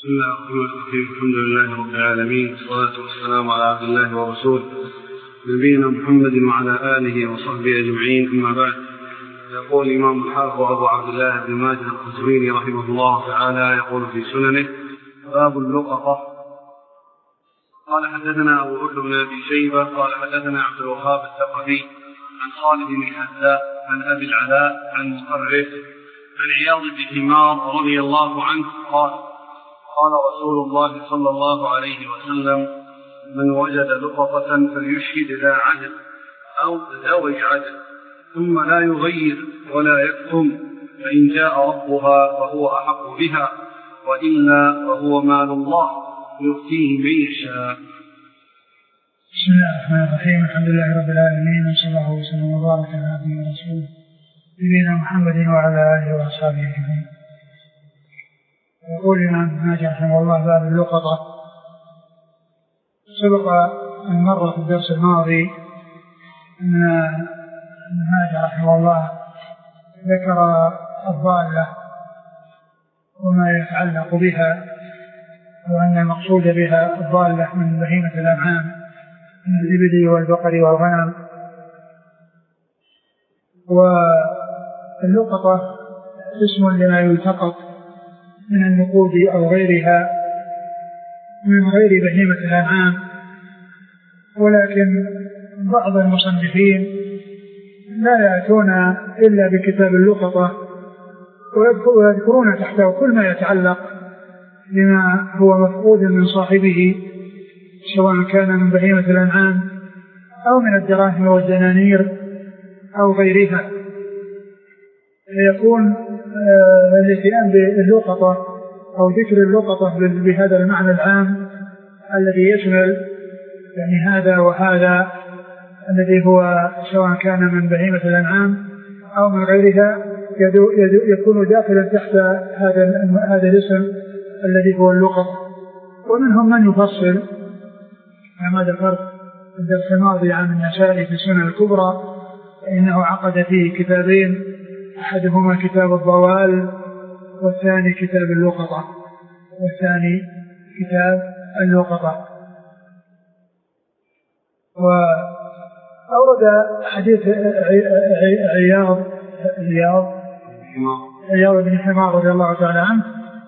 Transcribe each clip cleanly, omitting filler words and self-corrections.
بسم الله الرحمن الرحيم. الحمد لله رب العالمين، والصلاة والسلام على عبد الله ورسوله نبينا محمد وعلى آله وصحبه أجمعين، أما بعد. يقول الإمام الحافظ أبو عبد الله بن ماجه القزويني رحمه الله تعالى يقول في سننه: باب اللقطة. قال حدثنا أبو بكر بن أبي شيبة قال حدثنا عبد الوهاب الثقفي عن خالد بن الحذاء عن أبي العلاء عن مطرف عن عياض بن حمار رضي الله عنه قال رسول الله صلى الله عليه وسلم: من وجد لقطة فليشهد ذا عدل أو ذوي عدل، ثم لا يغير ولا يكتم، فإن جاء ربها فهو أحق بها، وإلا فهو مال الله يؤتيه من يشاء. بسم الله الرحمن الرحيم. الحمد لله رب العالمين، وصلى الله وسلم وبارك على عبده ورسوله نبينا محمد وعلى آله وأصحابه أجمعين. يقول الإمام ابن ماجه رحمه الله: باب اللقطة. سبق أن مر في الدرس الماضي أن ابن ماجه رحمه الله ذكر الضالة وما يتعلق بها، وأن المقصود بها الضالة من بهيمة الأنعام من الإبل والبقر والغنم. واللقطة اسم لما يلتقط من النقود أو غيرها من غير بهيمة الأنعام، ولكن بعض المصنفين لا يأتون إلا بكتاب اللقطة ويذكرون تحته كل ما يتعلق بما هو مفقود من صاحبه، سواء كان من بهيمة الأنعام أو من الدراهم والدنانير أو غيرها. فيكون الاتيان باللقطة أو ذكر اللقطة بهذا المعنى العام الذي يشمل يعني هذا وهذا، الذي هو سواء كان من بهيمة الأنعام أو من غيرها، يكون داخلا تحت هذا الاسم الذي هو اللقطة. ومنهم من يفصل كما ذكرت في الدرس الماضي عن النسائي في السنن الكبرى، فإنه عقد فيه كتابين، أحدهما كتاب الضوال والثاني كتاب اللقطة. وأورد حديث عياض بن حمار رضي الله تعالى عنه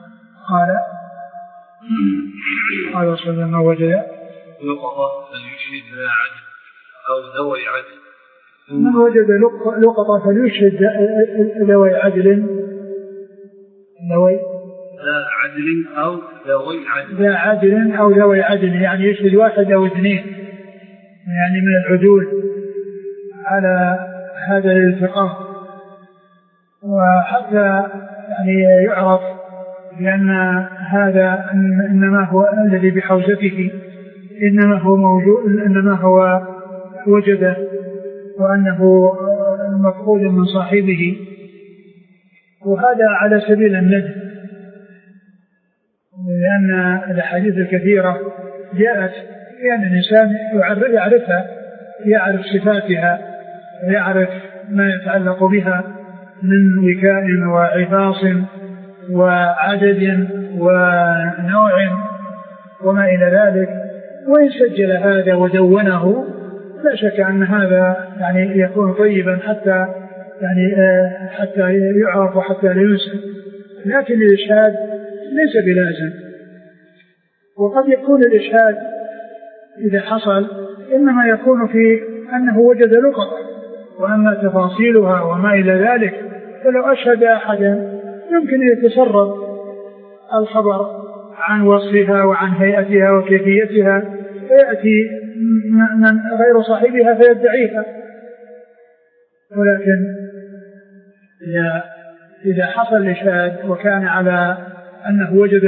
قال رسول الله: من وجد لقطة فليشهد ذا عدل أو ذوي عدل. من وجد لقطة فليشهد ذوي عدل أو ذوي عدل، يعني يشهد واحد أو اثنين يعني من العدول على هذا الالتقاء. وحتى يعني يعرف بأن هذا إنما هو الذي بحوزته، إنما هو موجود، إنما هو وجده، وأنه مفقود من صاحبه. وهذا على سبيل الندب، لأن الأحاديث الكثيرة جاءت يعني الإنسان يعرفها، يعرف صفاتها ويعرف ما يتعلق بها من وكاء وعفاص وعدد ونوع وما إلى ذلك، وإن سجل هذا ودونه لا شك أن هذا يعني يكون طيبا حتى يعرف وحتى لا ينسى. لكن الإشهاد ليس بلازم، وقد يكون الإشهاد إذا حصل إنما يكون في أنه وجد لقطة، وأما تفاصيلها وما إلى ذلك فلو أشهد أحدا يمكن يتسرب الخبر عن وصفها وعن هيئتها وكيفيتها، فيأتي من غير صاحبها فيدعيها. ولكن إذا حصل الإشهاد وكان على أنه وجد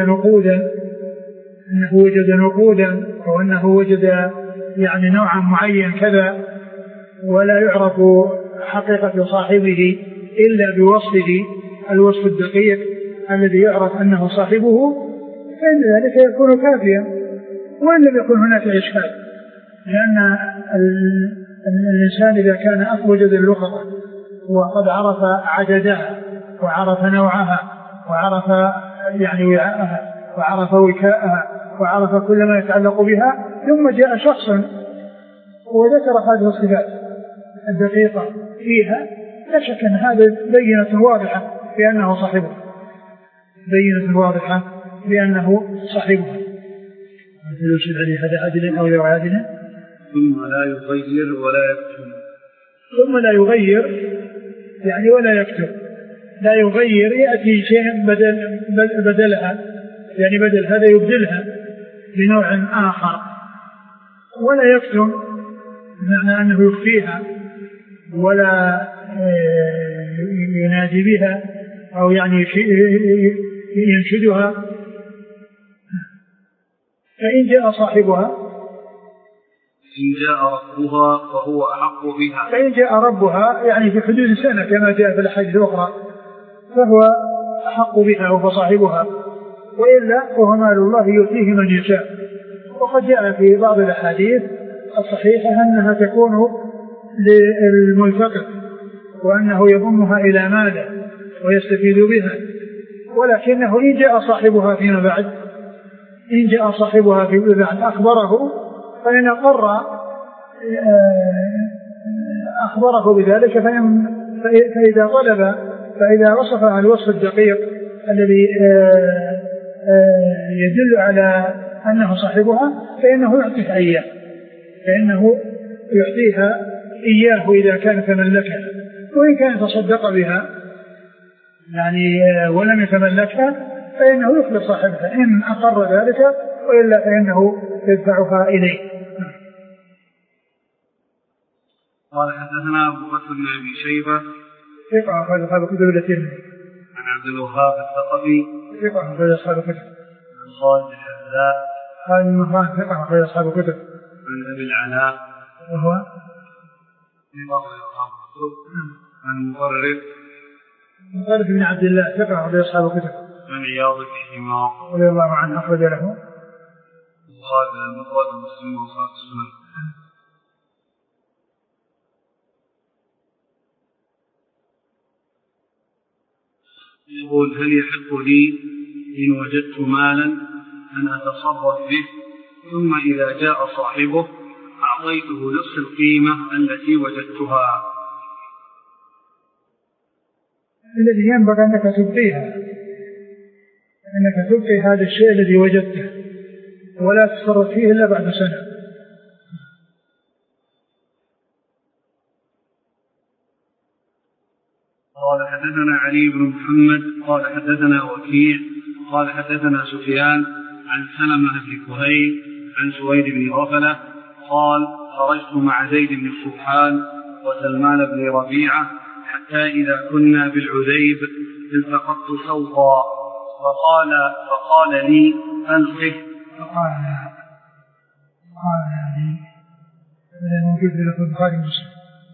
نقودا أو أنه وجد يعني نوعا معين كذا، ولا يعرف حقيقة صاحبه إلا بوصفه الوصف الدقيق الذي يعرف أنه صاحبه، فإن ذلك يكون كافيا، وإن لم يكن هناك إشهاد. لأن الإنسان إذا كان وجد اللقطة وقد عرف عددها وعرف نوعها وعرف يعني وعاءها وعرف وكاءها وعرف كل ما يتعلق بها، ثم جاء شخص وذكر هذه الصفات الدقيقة فيها، لا شك أن هذا بينة واضحة بأنه صاحبها، بينة واضحة بأنه صاحبها. يرشد عليه هذا عادل أو غير عادل. ثم لا يغير ولا يكتب. ثم لا يغير يعني ولا يكتب. لا يغير يأتي شيء بدلها، يعني بدل هذا يبدلها بنوع آخر، ولا يكتب معنى أنه يخفيها ولا ينادي بها أو يعني ينشدها. فإن جاء صاحبها، إن جاء ربها فهو أحق بها. فإن جاء ربها يعني في حدود سنة كما جاء في الأحاديث الأخرى فهو أحق بها وصاحبها، وإلا فهو مال الله يؤتيه من يشاء. وقد جاء في بعض الأحاديث الصحيحة أنها تكون للملتقط وأنه يضمها إلى ماله ويستفيد بها، ولكنه إن جاء صاحبها فيما بعد، إن جاء صاحبها فيما بعد أخبره، فإن أخبره بذلك، فإذا طلب، فإذا وصف عن الوصف الدقيق الذي يدل على أنه صاحبها فإنه يعطيها إياه، فإنه يعطيها إياه إذا كان تملكها، وإن كان تصدق بها يعني ولم يتملكها فإنه يخلص صاحبها إن أقر ذلك، وإلا فإنه يدفعها إليه. قال حدثنا أبو بكر بن أبي شيبة ثقة أخرج أصحاب الكتب الترمذي. عن عبد الوهاب الثقفي ثقة أخرج أصحاب الكتب. عن خالد الحذاء خالد بن مهران ثقة أخرج أصحاب الكتب. عن أبي العلاء وهو ثقة أخرج أصحاب الكتب. عن مطرف بن عبد الله ثقة أخرج أصحاب الكتب. عن عياض بن حمار رضي الله عنه أخرج له البخاري المفرد ومسلم وأصحاب السنن. يقول هل يحق لي إن وجدت مالا أن أتصرف به ثم إذا جاء صاحبه أعطيته نصف القيمة التي وجدتها؟ الذي ينبغي أنك تبقيها، أنك تبقي هذا الشيء الذي وجدته ولا تتصرف فيه إلا بعد سنة. قال حدثنا علي بن محمد قال حدثنا وكيع قال حدثنا سفيان عن سلمة بن كهيل عن سويد بن غفلة قال خرجت مع زيد بن السبحان وسلمان بن ربيعة حتى إذا كنا بالعذيب التقطت صوتا فقال لي ألقه. فقال لي موجود في البخاري ومسلم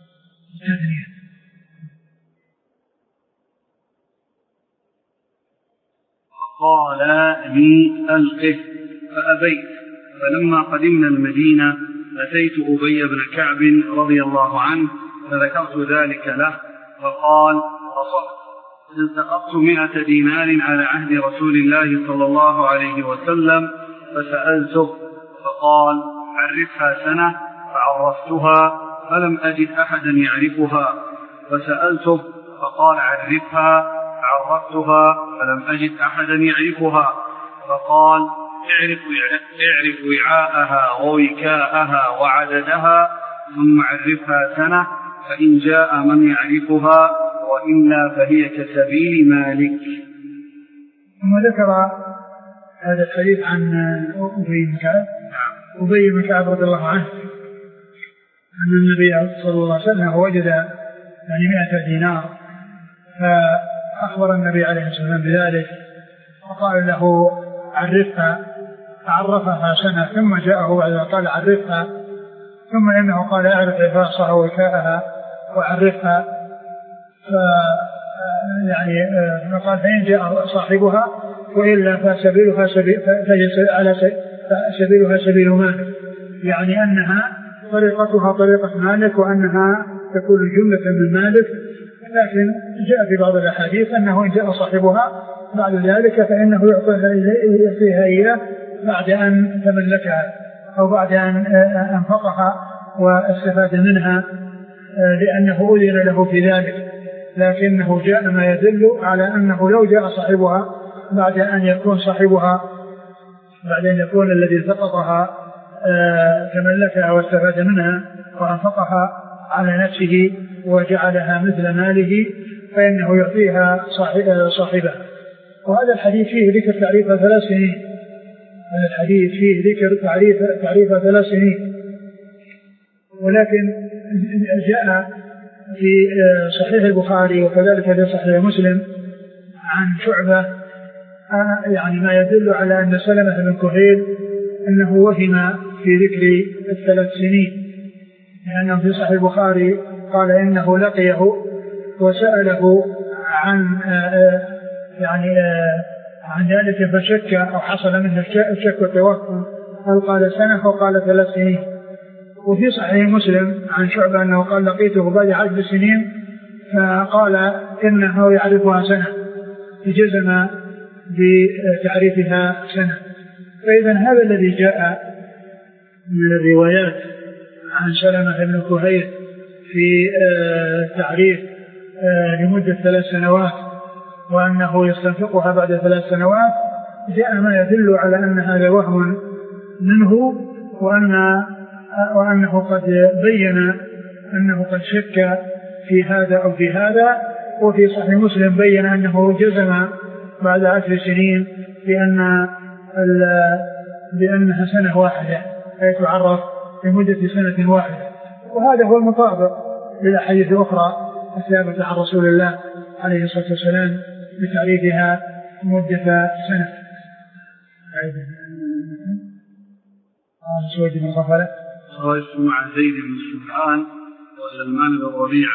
قال لي ألقه فأبيت. فلما قدمنا المدينة أتيت أبي بن كعب رضي الله عنه فذكرت ذلك له فقال أصبت التقطت 100 دينار على عهد رسول الله صلى الله عليه وسلم فسألته فقال عرفها سنة فعرفتها فلم أجد أحدا يعرفها فسألته فقال عرفها عرفتها فلم أجد أحدا يعرفها فقال اعرف وعاءها ووكاءها وعددها ثم عرفها سنة فإن جاء من يعرفها وإلا فهي كسبيل مالك. ثم ذكر هذا الحديث عن أبي بن كعب رضي الله عنه أن النبي صلى الله عليه وسلم وجد 100 دينار فأخبر النبي عليه الصلاة والسلام بذلك وقال له عرفها فعرفها سنة ثم جاءه بعد قال عرفها ثم إنه قال أعرف عفاصها ووكاءها وعرفها فقال فإن جاء صاحبها وإلا فسبيلها سبيل مالك، يعني أنها طريقتها طريقة مالك وأنها تكون جملة من مالك، لكن جاء في بعض الأحاديث أنه إن جاء صاحبها بعد ذلك فإنه يعطيها إياه بعد أن تملكها أو بعد أن أنفقها واستفاد منها، لأنه أذن له في ذلك. لكنه جاء ما يدل على أنه لو جاء صاحبها بعد أن يكون الذي التقطها تملكها واستفاد منها وأنفقها على نفسه وجعلها مثل ماله، فإنه يعطيها صاحبها. وهذا الحديث فيه ذكر تعريفها 3 سنين. هذا الحديث فيه ذكر تعريفها 3 سنين، ولكن جاء في صحيح البخاري وكذلك في صحيح مسلم عن شعبة يعني ما يدل على أن سلمة بن كهيل أنه وهم في ذكر 3 سنين، لأنه في صحيح البخاري قال إنه لقيه وسأله عن ذلك فشك أو حصل منه الشك والتوهم، هل قال سنة أو قال 3 سنين. وفي صحيح مسلم عن شعبة أنه قال لقيته بعد 10 سنين فقال إنه يعرفها سنة، جزم بتعريفها سنة. فإذا هذا الذي جاء من الروايات عن سلمة بن كهيل في تعريف لمدة 3 سنوات وأنه يستنفقها بعد 3 سنوات، جاء ما يدل على أن هذا وهم منه، وأنه قد بين أنه قد شك في هذا أو في هذا. وفي صحيح مسلم بين أنه جزم بعد 10 سنين بأنها سنة واحدة، أي تعرف لمدة 1 سنة واحدة. وهذا هو المطابق للأحاديث الأخرى الثابتة عن رسول الله عليه الصلاة والسلام بتعريفها مدة سنة. سويد بن غفلة خرجت مع زيد بن سبحان وسلمان بن ربيعة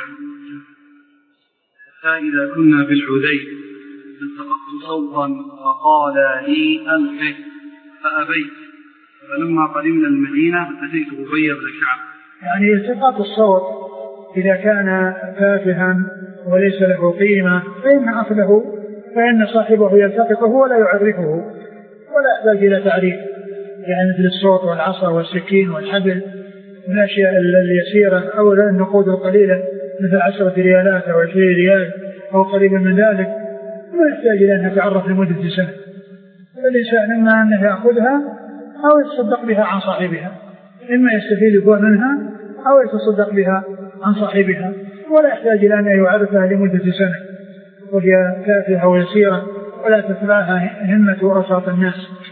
حتى إذا كنا بالحديبية التقطت صوتا وقال لي أنفق فأبيت، فلما قدمنا المدينة أتيت أبي بن كعب. يعني التقاط الصوت إذا كان تافها وليس له قيمة فإن صاحبه يلتقطه ولا يعرفه ولا يحتاج إلى تعريف، يعني مثل الصوت والعصا والسكين والحبل من الأشياء اليسيرة أو النقود القليلة مثل 10 ريالات أو 20 ريال أو قريبا من ذلك، ما يحتاج إلى أن يتعرف لمدة سنة. فالإنسان إما أنه يأخذها أو يتصدق بها عن صاحبها، إما يستفيد منها أو يتصدق بها عن صاحبها، ولا يحتاج إلى أن يعرفها لمدة سنة وهي تافهة ويسيرة ولا تتبعها همة وأوساط الناس.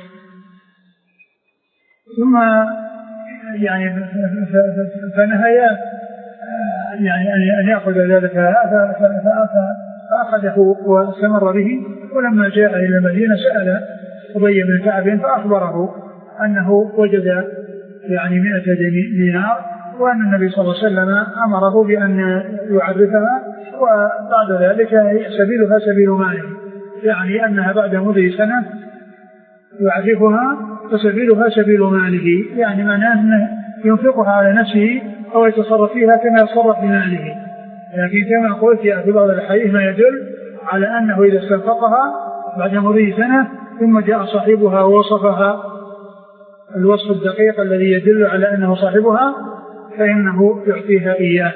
ثم يعني فنهى يعني أن يأخذ ذلك فأخذه واستمر به. ولما جاء إلى المدينة سأل أبي بن كعب فأخبره أنه وجد يعني 100 دينار، وأن النبي صلى الله عليه وسلم أمره بأن يعرفها، وبعد ذلك سبيلها سبيل ماله، يعني أنها بعد مضي سنة يعرفها فسبيلها سبيل ماله، يعني معناه أنه ينفقها على نفسه أو يتصرف فيها كما يتصرف بماله. لكن كما قلت يأتي بعض الحديث ما يدل على أنه إذا استنفقها بعد مضي سنة ثم جاء صاحبها ووصفها الوصف الدقيق الذي يدل على أنه صاحبها فإنه يعطيها إياه.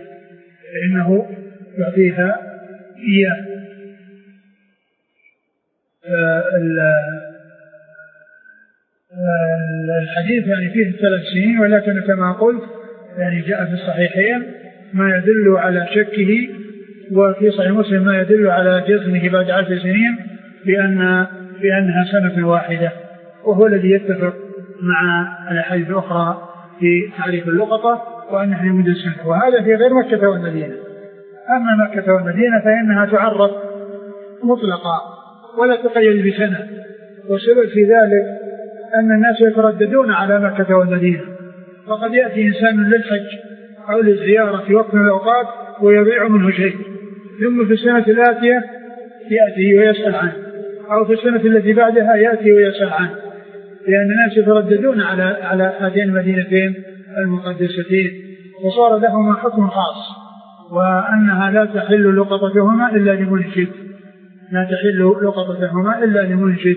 الحديث يعني فيه 3 سنين، ولكن كما قلت يعني جاء في الصحيحين ما يدل على شكه، وفي صحيح مسلم ما يدل على جزمه بعد 10 سنين بأنها سنة واحدة، وهو الذي يتفق مع الأحاديث الأخرى في تعريف اللقطة وأنها لمدة سنة. وهذا في غير مكة والمدينة. أما مكة والمدينة فإنها تعرف مطلقا ولا تقيد بسنة، والسبب في ذلك أن الناس يترددون على مكة والمدينة، فقد يأتي إنسان للحج أو للزيارة في وقت من الأوقات ويضيع منه شيء، ثم في السنة الآتية يأتي ويسأل عنه، أو في السنة التي بعدها يأتي ويسأل عنه، لأن الناس يترددون على هذين المدينتين المقدستين، وصار لهما حكم خاص وأنها لا تحل لقطتهما إلا لمنشد، لا تحل لقطتهما إلا لمنشد.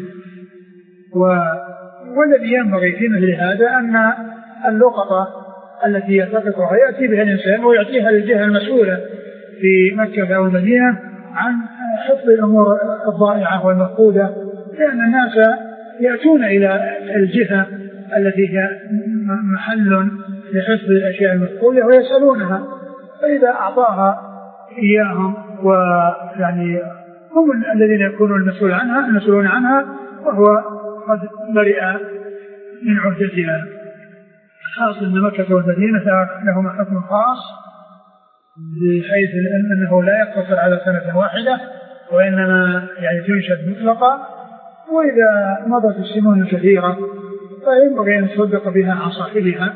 والذي ينبغي في مثل هذا أن اللقطة التي يلتقطها يأتي بها الإنسان ويعطيها للجهة المسؤولة في مكة أو المدينة عن حفظ الأمور الضائعة والمفقودة، لأن الناس يأتون إلى الجهة التي هي محل لحفظ الأشياء المفقودة ويسألونها، فإذا أعطاها إياهم ويعني هم الذين يكونون المسؤولون عنها وهو قد برئ من عهدتها. خاص أن مكة والمدينة لهما حكم خاص بحيث أنه لا يقتصر على سنة واحدة وإنما يعني تنشد مطلقة، وإذا مضت السنون الكثيرة فينبغي أن يصدق بها عن صاحبها.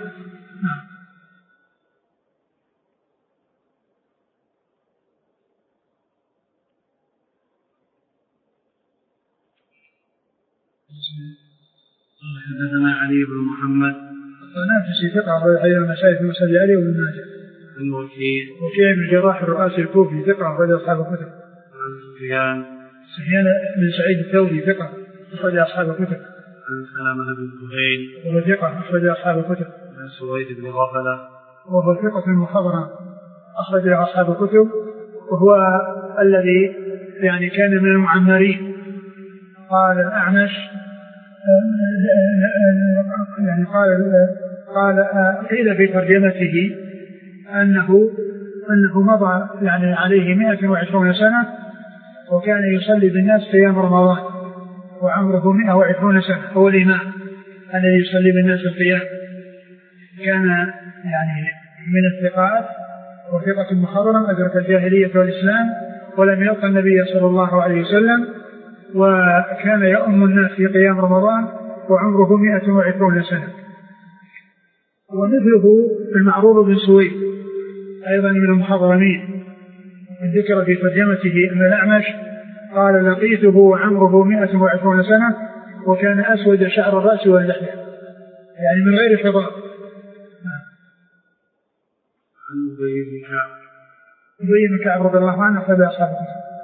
حدثنا علي بن محمد نافسي ثقة غير المسائل في مسجد علي وابن ماجه. وكيع بن الجراح الرؤاسي الكوفي ثقة أخرج أصحاب الكتب. سفيان بن سعيد الثوري ثقة أخرج أصحاب الكتب. سلامة بن كهيل وهو ثقة أخرج أصحاب الكتب. سويد بن غفلة وهو ثقة مخضرم أخرج أصحاب الكتب، وهو الذي يعني كان من المعمرين. قال الأعمش يعني قال قيل في ترجمته أنه مضى يعني عليه 120 سنة وكان يصلي بالناس قيام رمضان وعمره 120 سنة، هو الإمام الذي يصلي بالناس القيام. كان يعني من الثقات وثقة مخضرم أدرك الجاهلية والإسلام ولم يلقى النبي صلى الله عليه وسلم، وكان يؤم الناس في قيام رمضان وعمره 120 سنة. ومثله المعروف بن سويد أيضا من المحضرمين، ذكر في ترجمته أن الأعمش قال لقيته وعمره 120 سنة وكان أسود شعر الرأس واللحية يعني من غير خضار. أبي بن كعب رضي الله عنه أخذ أصحابه.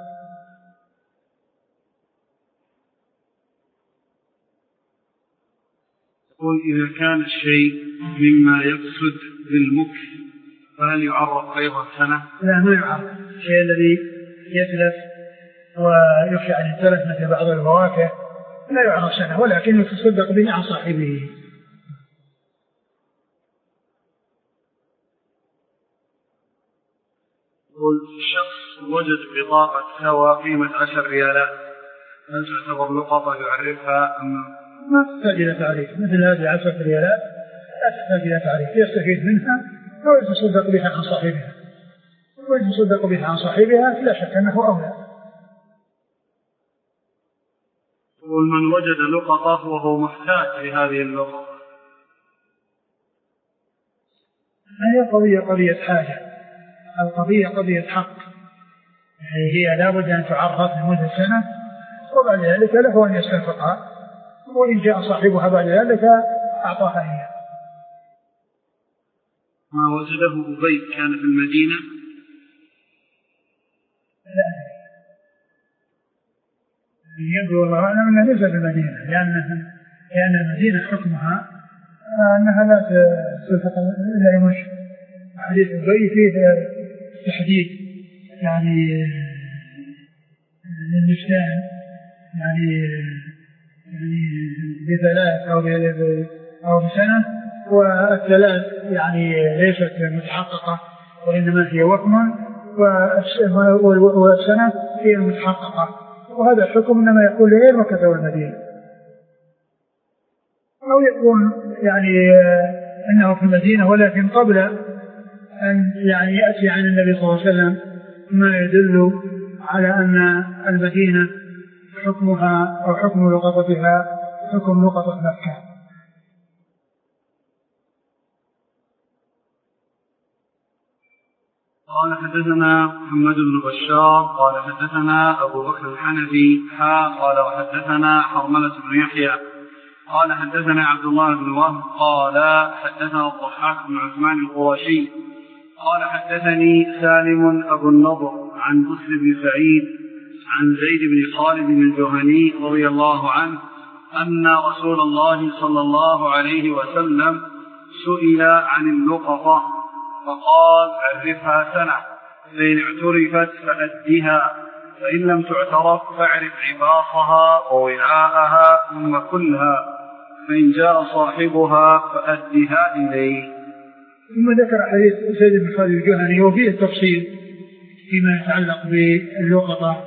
يقول إذا كان الشيء مما يقصد بالمكث فهل يعرف أيضا سنة؟ لا ما يعرف. الشيء الذي يتلف ويخشى أن يتلف مثل بعض الفواكه لا يعرف سنة، ولكن يتصدق به عن صاحبه. يقول شخص وجد بطاقة سوا قيمة 10 ريالات، هل تعتبر لقطة يعرفها أم ما تحتاج إلى تعريف؟ مثل هذه 10 ريالات لا تحتاج إلى تعريف، يستفيد منها أو يتصدق بها عن صاحبها، ويتصدق بها عن صاحبها لا شك أنه أولى. يقول من وجد لقطة وهو محتاج لهذه اللقطة، هي قضية حاجة، القضية قضية حق، يعني هي لا بد أن تعرف لمدة سنة وبعد ذلك له أن يستنفقها، وإن جاء صاحبها بعد ذلك أعطاها إياه. ما وجده أبي كان في المدينة؟ لا يبدو والله أعلم أنه ليس في المدينة، لأن المدينة حكمها أنها لا تنفق إلا يمشي. حديث أبي فيه تحديد يعني للنسيان يعني بثلاث أو بسنة، والثلاث يعني ليست متحققة وإنما هي وهم، والسنة هي المتحققة، وهذا الحكم إنما يكون لغير مكة والمدينة، أو يكون يعني أنه في المدينة ولكن قبل أن يعني يأتي عن النبي صلى الله عليه وسلم ما يدل على أن المدينة حكمها أو حكم لقطتها حكم لقطة مكة. قال حدثنا محمد بن بشار قال حدثنا أبو بكر الحنفي قال وحدثنا حرملة بن يحيى قال حدثنا عبد الله بن وهب قال حدثنا الضحاك بن عثمان القرشي قال حدثني سالم أبو النضر عن بسر بن سعيد عن زيد بن خالد الجهني رضي الله عنه أن رسول الله صلى الله عليه وسلم سئل عن اللقطة فقال عرفها سنة، فإن اعترفت فأدها، فإن لم تعترف فاعرف عباصها ووعاءها ثم كلها، فإن جاء صاحبها فأدها إليه. ثم ذكر حديث زيد بن خالد الجهني وفيه التفصيل فيما يتعلق باللقطة،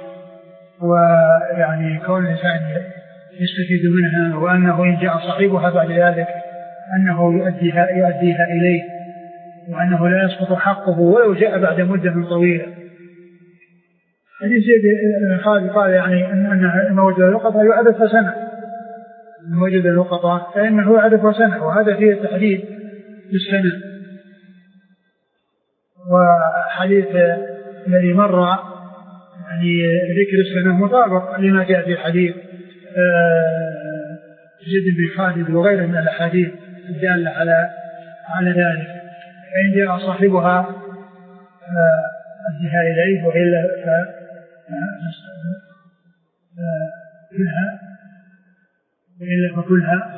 ويعني كون الإنسان يستفيد منها، وأنه إن جاء صاحبها بعد ذلك أنه يؤديها إليه، وأنه لا يسقط حقه ولو جاء بعد مدة طويلة. حديث زيد بن خالد قال يعني أن وجد اللقطة يعرفها سنة، إن وجد اللقطة فإنه يعرفها سنة، وهذا فيه التحديد بالسنة. وحديث الذي مر يعني ذكر السنة مطابق لما جاء في حديث زيد بن خالد وغيره من الأحاديث الدالة على ذلك. فإن جاء صاحبها أدها إليه، وإلا فكلها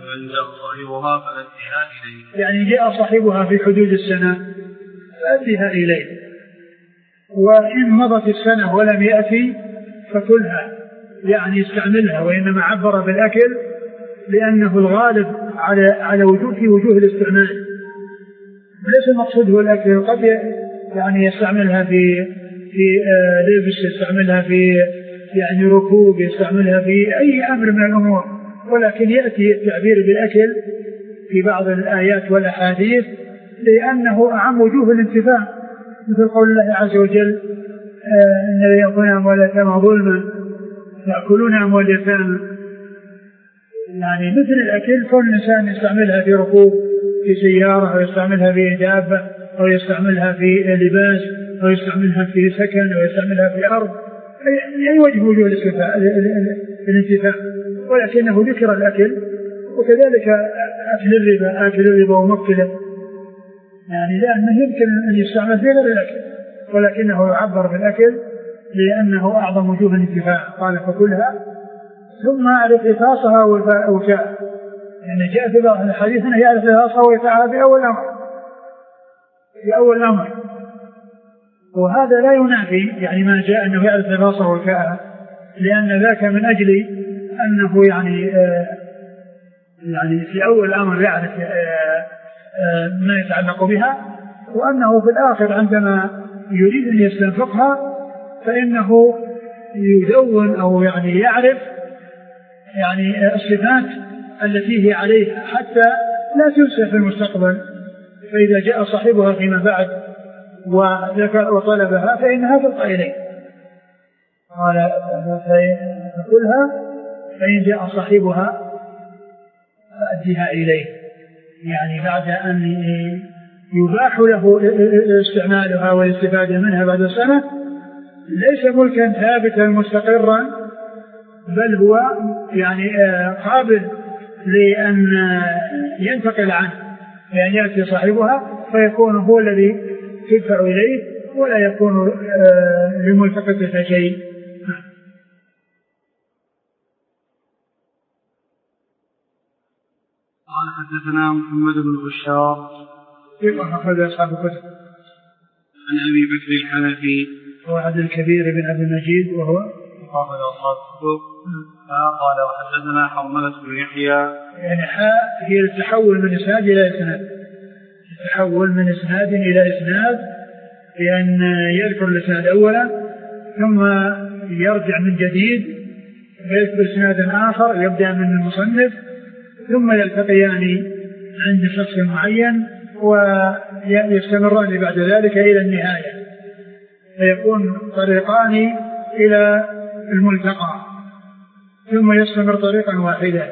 يعني جاء صاحبها في حدود السنة فأدها إليه، وإن مضت السنة ولم يأتي فكلها يعني استعملها. وإنما عبر بالأكل لأنه الغالب على وجوه الاستعمال، ليس المقصود هو الأكل. قد يعني يستعملها في لبس، يستعملها في يعني ركوب، يستعملها في أي أمر من الأمور، ولكن يأتي التعبير بالأكل في بعض الآيات والأحاديث لأنه أعم وجوه الانتفاع، مثل قول الله عز وجل إن الذين يأكلون أموال اليتامى ظلما يأكلون أموال اليتامى، يعني مثل الأكل كل إنسان يستعملها في ركوب في سيارة، أو يستعملها في دابة، أو يستعملها في لباس، أو يستعملها في سكن، أو يستعملها في أرض، أي وجه الانتفاع، ولكنه ذكر الأكل. وكذلك أكل الربا ومكله، يعني لأنه يمكن أن يستعمل في غير الأكل، ولكنه يعبر بالأكل لأنه أعظم وجوه الانتفاع. قال فكلها ثم أعرف إخاصها ووفاء، يعني جاء في بعض الحديث أنه يعرف إخاصها ووفاءها في أول الأمر، وهذا لا ينافي يعني ما جاء أنه يعرف إخاصها ووفاءها، لأن ذاك من أجل أنه يعني في أول الأمر يعرف ما يتعلق بها، وأنه في الآخر عندما يريد أن يستنفقها فإنه يدون أو يعني يعرف يعني الصفات التي هي عليها حتى لا تنسى في المستقبل، فإذا جاء صاحبها فيما بعد وطلبها فإنها تلقى إليه. قال فكلها فإن جاء صاحبها فأديها إليه، يعني بعد أن يباح له استعمالها والاستفادة منها بعد سنة، ليس ملكا ثابتا مستقرا، بل هو يعني قابل لأن ينتقل عنه، يعني يأتي صاحبها فيكون هو الذي تدفع إليه ولا يكون لملتقطها شيء. قال حدثنا محمد بن بشار أخرج أصحاب الكتب عن أبي بكر الحنفي هو عبد الكبير بن أبي المجيد وهو أخرج أصحاب الكتب. قال وحدثنا حرملة بن يحيى، يعني هي التحول من إسناد إلى إسناد، التحول من إسناد إلى إسناد، بأن يذكر الإسناد أولا ثم يرجع من جديد ويذكر إسناد آخر يبدأ من المصنف، ثم يلتقيان عند شخص معين ويستمران بعد ذلك إلى النهاية، فيكون طريقان إلى الملتقى، ثم يستمر طريقا واحدا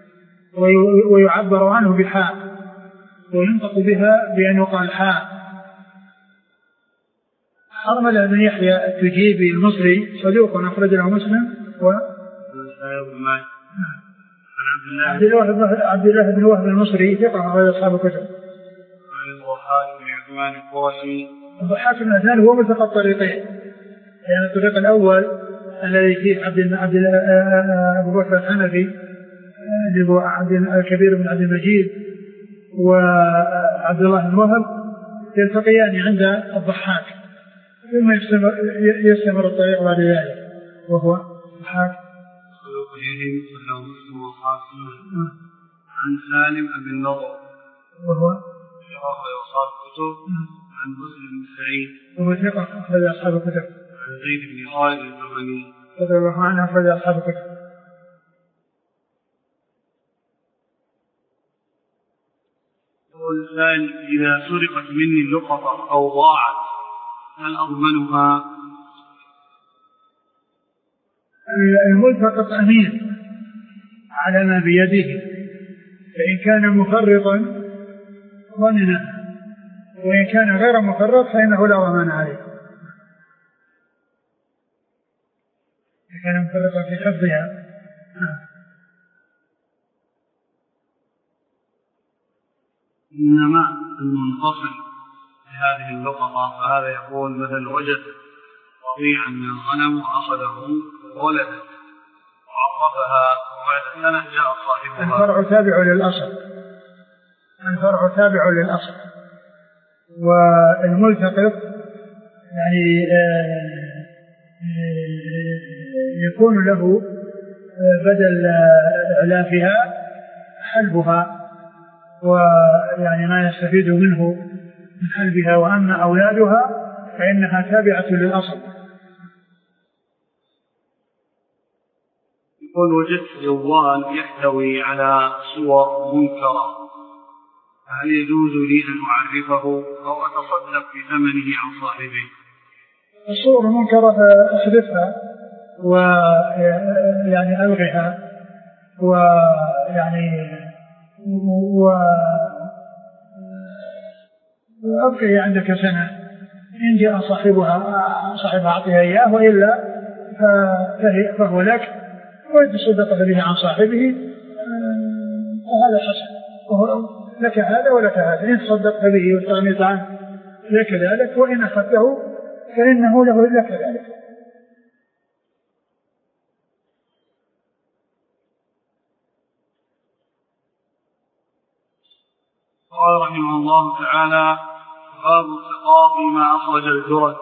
ويعبر عنه بحاء وينطق بها بأن يقال حاء. حرملة بن يحيى التجيبي المصري صدوق أخرج له مسلم عبد الله بن وهب المصري ثقة أخرج أصحاب الكتب. الضحاك بن عثمان هو ملتقى الطريقين، يعني الطريق الأول الذي فيه أبو بكر الحنفي اللي هو الكبير بن عبد المجيد وعبد الله بن وهب يلتقيان عند الضحاك ثم يستمر الطريق بعد ذلك وهو الضحاك عن سالم أبي النضر وهو وصار الكتب عن مسلم بن سعيد وهو ثقة أخرج أصحاب الكتب عن زيد بن خالد الجهني رضي الله عنه أخرج أصحاب الكتب. والثاني إذا سرقت مني اللقطة أو ضاعت هل أضمنها؟ الملتقط أمين على ما بيده، فإن كان مفرطا ضمنه، وإن كان غير مفرط فإنه لا ضمان عليه. إن كان مفرطا في حفظها إنما المنفصل لهذه اللقطة فهذا يقول مثل وجد قطيعا من الغنم وأخذه ولده وعرفها وبعد سنة جاء صاحبها. الفرع تابع للأصل، الفرع تابع للأصل، والملتقط يعني يكون له بدل إعلافها حلبها ويعني ما يستفيد منه من حلبها، وأما أولادها فإنها تابعة للأصل. يقول وجدت جوال يحتوي على صور منكرة، هل يجوز لي أن أعرفه أو أتصدق بثمنه عن صاحبه؟ الصور المنكرة أحذفها ويعني ألغها ويعني وأبقي عندك سنة، إن جاء صاحبها أعطيها إياه، وإلا فهو لك ويتصدق به عن صاحبه، وهذا حسن، وهو لك هذا ولك هذا، إن تصدقت به واستغنيت عنه لك ذلك، وإن أخذته فإنه له لك ذلك. قال رحمه الله تعالى باب التقاط ما أخرج الجرد.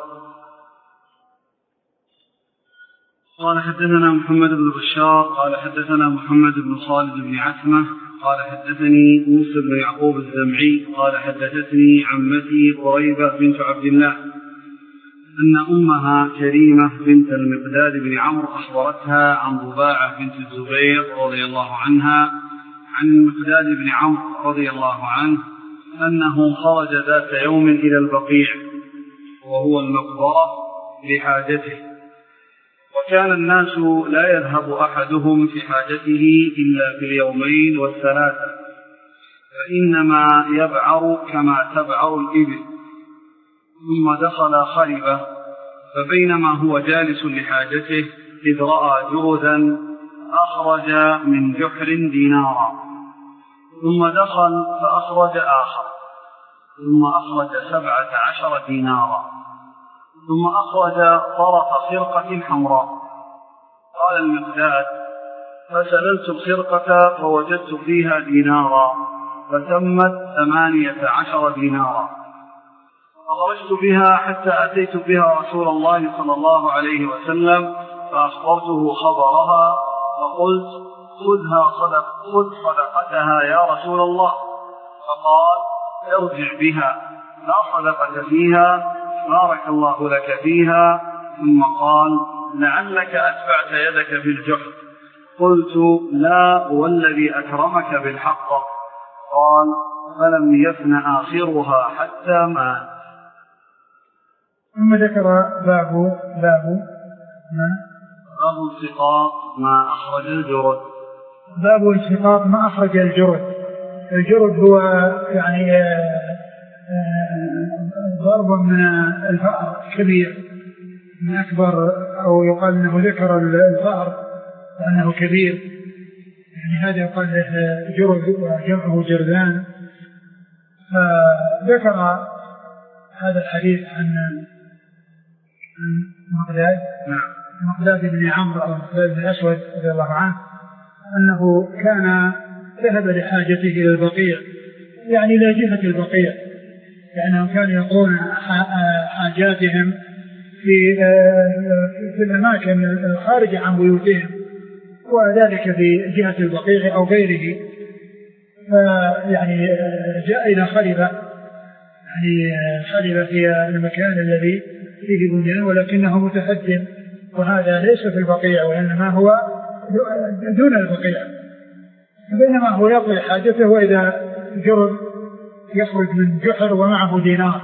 قال حدثنا محمد بن بشار قال حدثنا محمد بن خالد بن عتمة قال حدثني موسى بن يعقوب الزمعي قال حدثتني عمتي قريبة بنت عبد الله أن أمها كريمة بنت المقداد بن عمرو أخبرتها عن ضباعة بنت الزبير رضي الله عنها عن المقداد بن عمرو رضي الله عنه أنه خرج ذات يوم إلى البقيع وهو المقبرة لحاجته، وكان الناس لا يذهب أحدهم في حاجته إلا في اليومين والثلاثة، فإنما يبعر كما تبعر الإبل. ثم دخل خربة، فبينما هو جالس لحاجته إذ رأى جرذا أخرج من جحر دينارا، ثم دخل فأخرج آخر، ثم أخرج 17 دينارا، ثم أخرج طرف خرقة حمراء. قال المقداد فسللت الخرقة فوجدت فيها دينارا، فتمت 18 دينارا، فخرجت بها حتى أتيت بها رسول الله صلى الله عليه وسلم فأخبرته خبرها، فقلت خذ صدقتها يا رسول الله، فقال ارجع بها لا صدقة فيها، بارك الله لك فيها. ثم قال لعلك أتبعت يدك في الجحر. قلت لا والذي أكرمك بالحق. قال فلم يفن آخرها حتى مات. ثم ذكر باب التقاط ما أخرج الجرد. باب التقاط ما أخرج الجرد. الجرد هو يعني ضرب من الفأر كبير، من أكبر، أو يقال أنه ذكر الفأر أنه كبير، يعني هذا يقال له جرد وجمعه جرذان. فذكر هذا الحديث عن مقداد مقداد بن عمرو أو مقداد بن الأسود رضي الله عنه أنه كان ذهب لحاجته إلى البقيع، يعني إلى جهة البقيع، لأنهم كانوا يقضون حاجاتهم في الأماكن الخارجة عن بيوتهم، وذلك في جهة البقيع أو غيره. فيعني جاء إلى خلبة، يعني خلبة هي المكان الذي فيه بنيان ولكنه متهدم، وهذا ليس في البقيع وإنما هو دون البقيع، بينما هو يقضي حاجته وإذا جرب يخرج من جحر ومعه دينار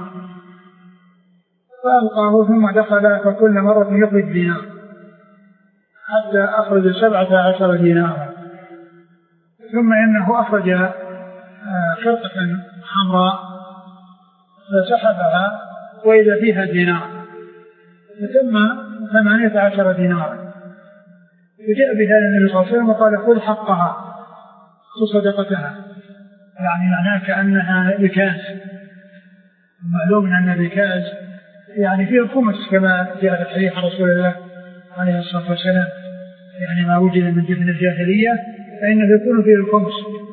فألقاه ثم دخل فكل مرة يخرج دينار حتى أخرج 17 دينارا. ثم إنه أخرج خرقة حمراء فسحبها وإذا فيها دينار فتم 18 دينارا، فجاء بها النبي صلى الله عليه وسلم وقال خذ حقها صدقتها، يعني معناه كأنها ركاز، معلوم أن الركاز يعني فيه الخمس كما جاء في الحديث عن رسول الله عليه الصلاة والسلام، يعني ما وجد من دفن الجاهلية فإنه يكون فيه الخمس.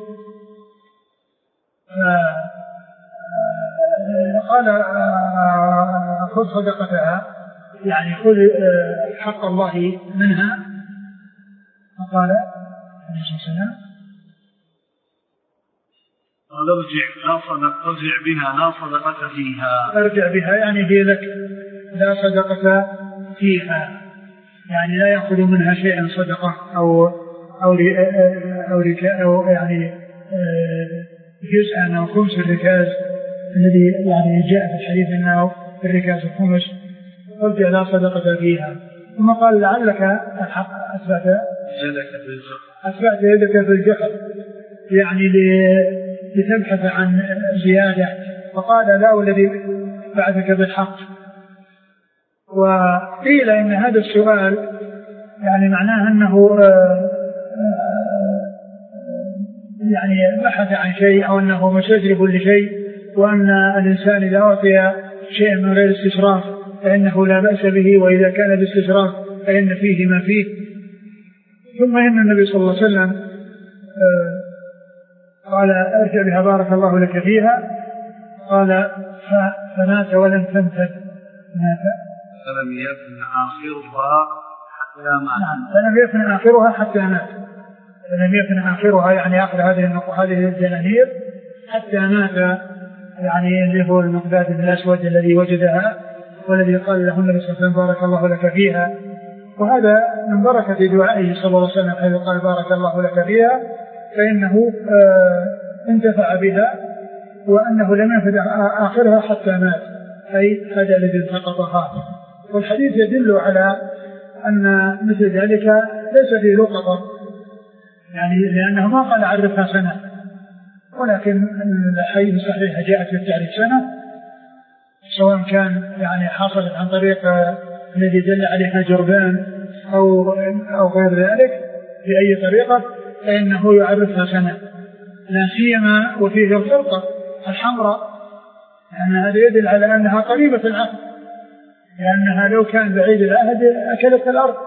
قال خذ صدقتها يعني خذ حق الله منها. فقال عليه الصلاة والسلام ارجع بها لا صدقة فيها. ارجع بها يعني هي لك لا صدقة فيها، يعني لا يأخذ منها شيئا صدقة أو يعني جزءا أو خمس الركاز الذي يعني جاء في الحديث أنه الركاز الخمس، ارجع لا صدقة فيها. ثم قال لعلك أثبت يدك في الجحر يعني لتبحث عن زيادة، فقال لا والذي بعثك بالحق. وقيل إن هذا السؤال يعني معناه أنه يعني بحث عن شيء أو أنه مستجلب لشيء، وأن الإنسان إذا أعطي شيء من غير استشراف فإنه لا بأس به، وإذا كان باستشراف فإن فيه ما فيه. ثم إن النبي صلى الله عليه وسلم قال ارجع بها بارك الله لك فيها، قال فمات ولم تنفد، فلم يفن آخرها حتى مات. نعم فلم يفن آخرها حتى مات، فلم يفن آخرها يعني آخر هذه الدنانير حتى مات، يعني اللي هو المقداد بن الأسود الذي وجدها والذي قال له النبي صلى الله عليه وسلم بارك الله لك فيها. وهذا من بركة دعائه صلى الله عليه وسلم حيث قال بارك الله لك فيها، فإنه انتفع بها وأنه لم ينفد آخرها حتى مات، أي هذا الذي التقطها. والحديث يدل على أن مثل ذلك ليس فيه لقطة، يعني لأنه ما قال عرفها سنة، ولكن الحديث الصحيح جاءت في التعريف سنة، سواء كان يعني حصلت عن طريق الذي دل عليها جربان أو غير ذلك بأي طريقة فإنه يعرفها سنة، لا سيما وفيه الخرقة الحمراء، لأن هذا يدل على أنها قريبة العهد، لأنها لو كان بعيد العهد أكلت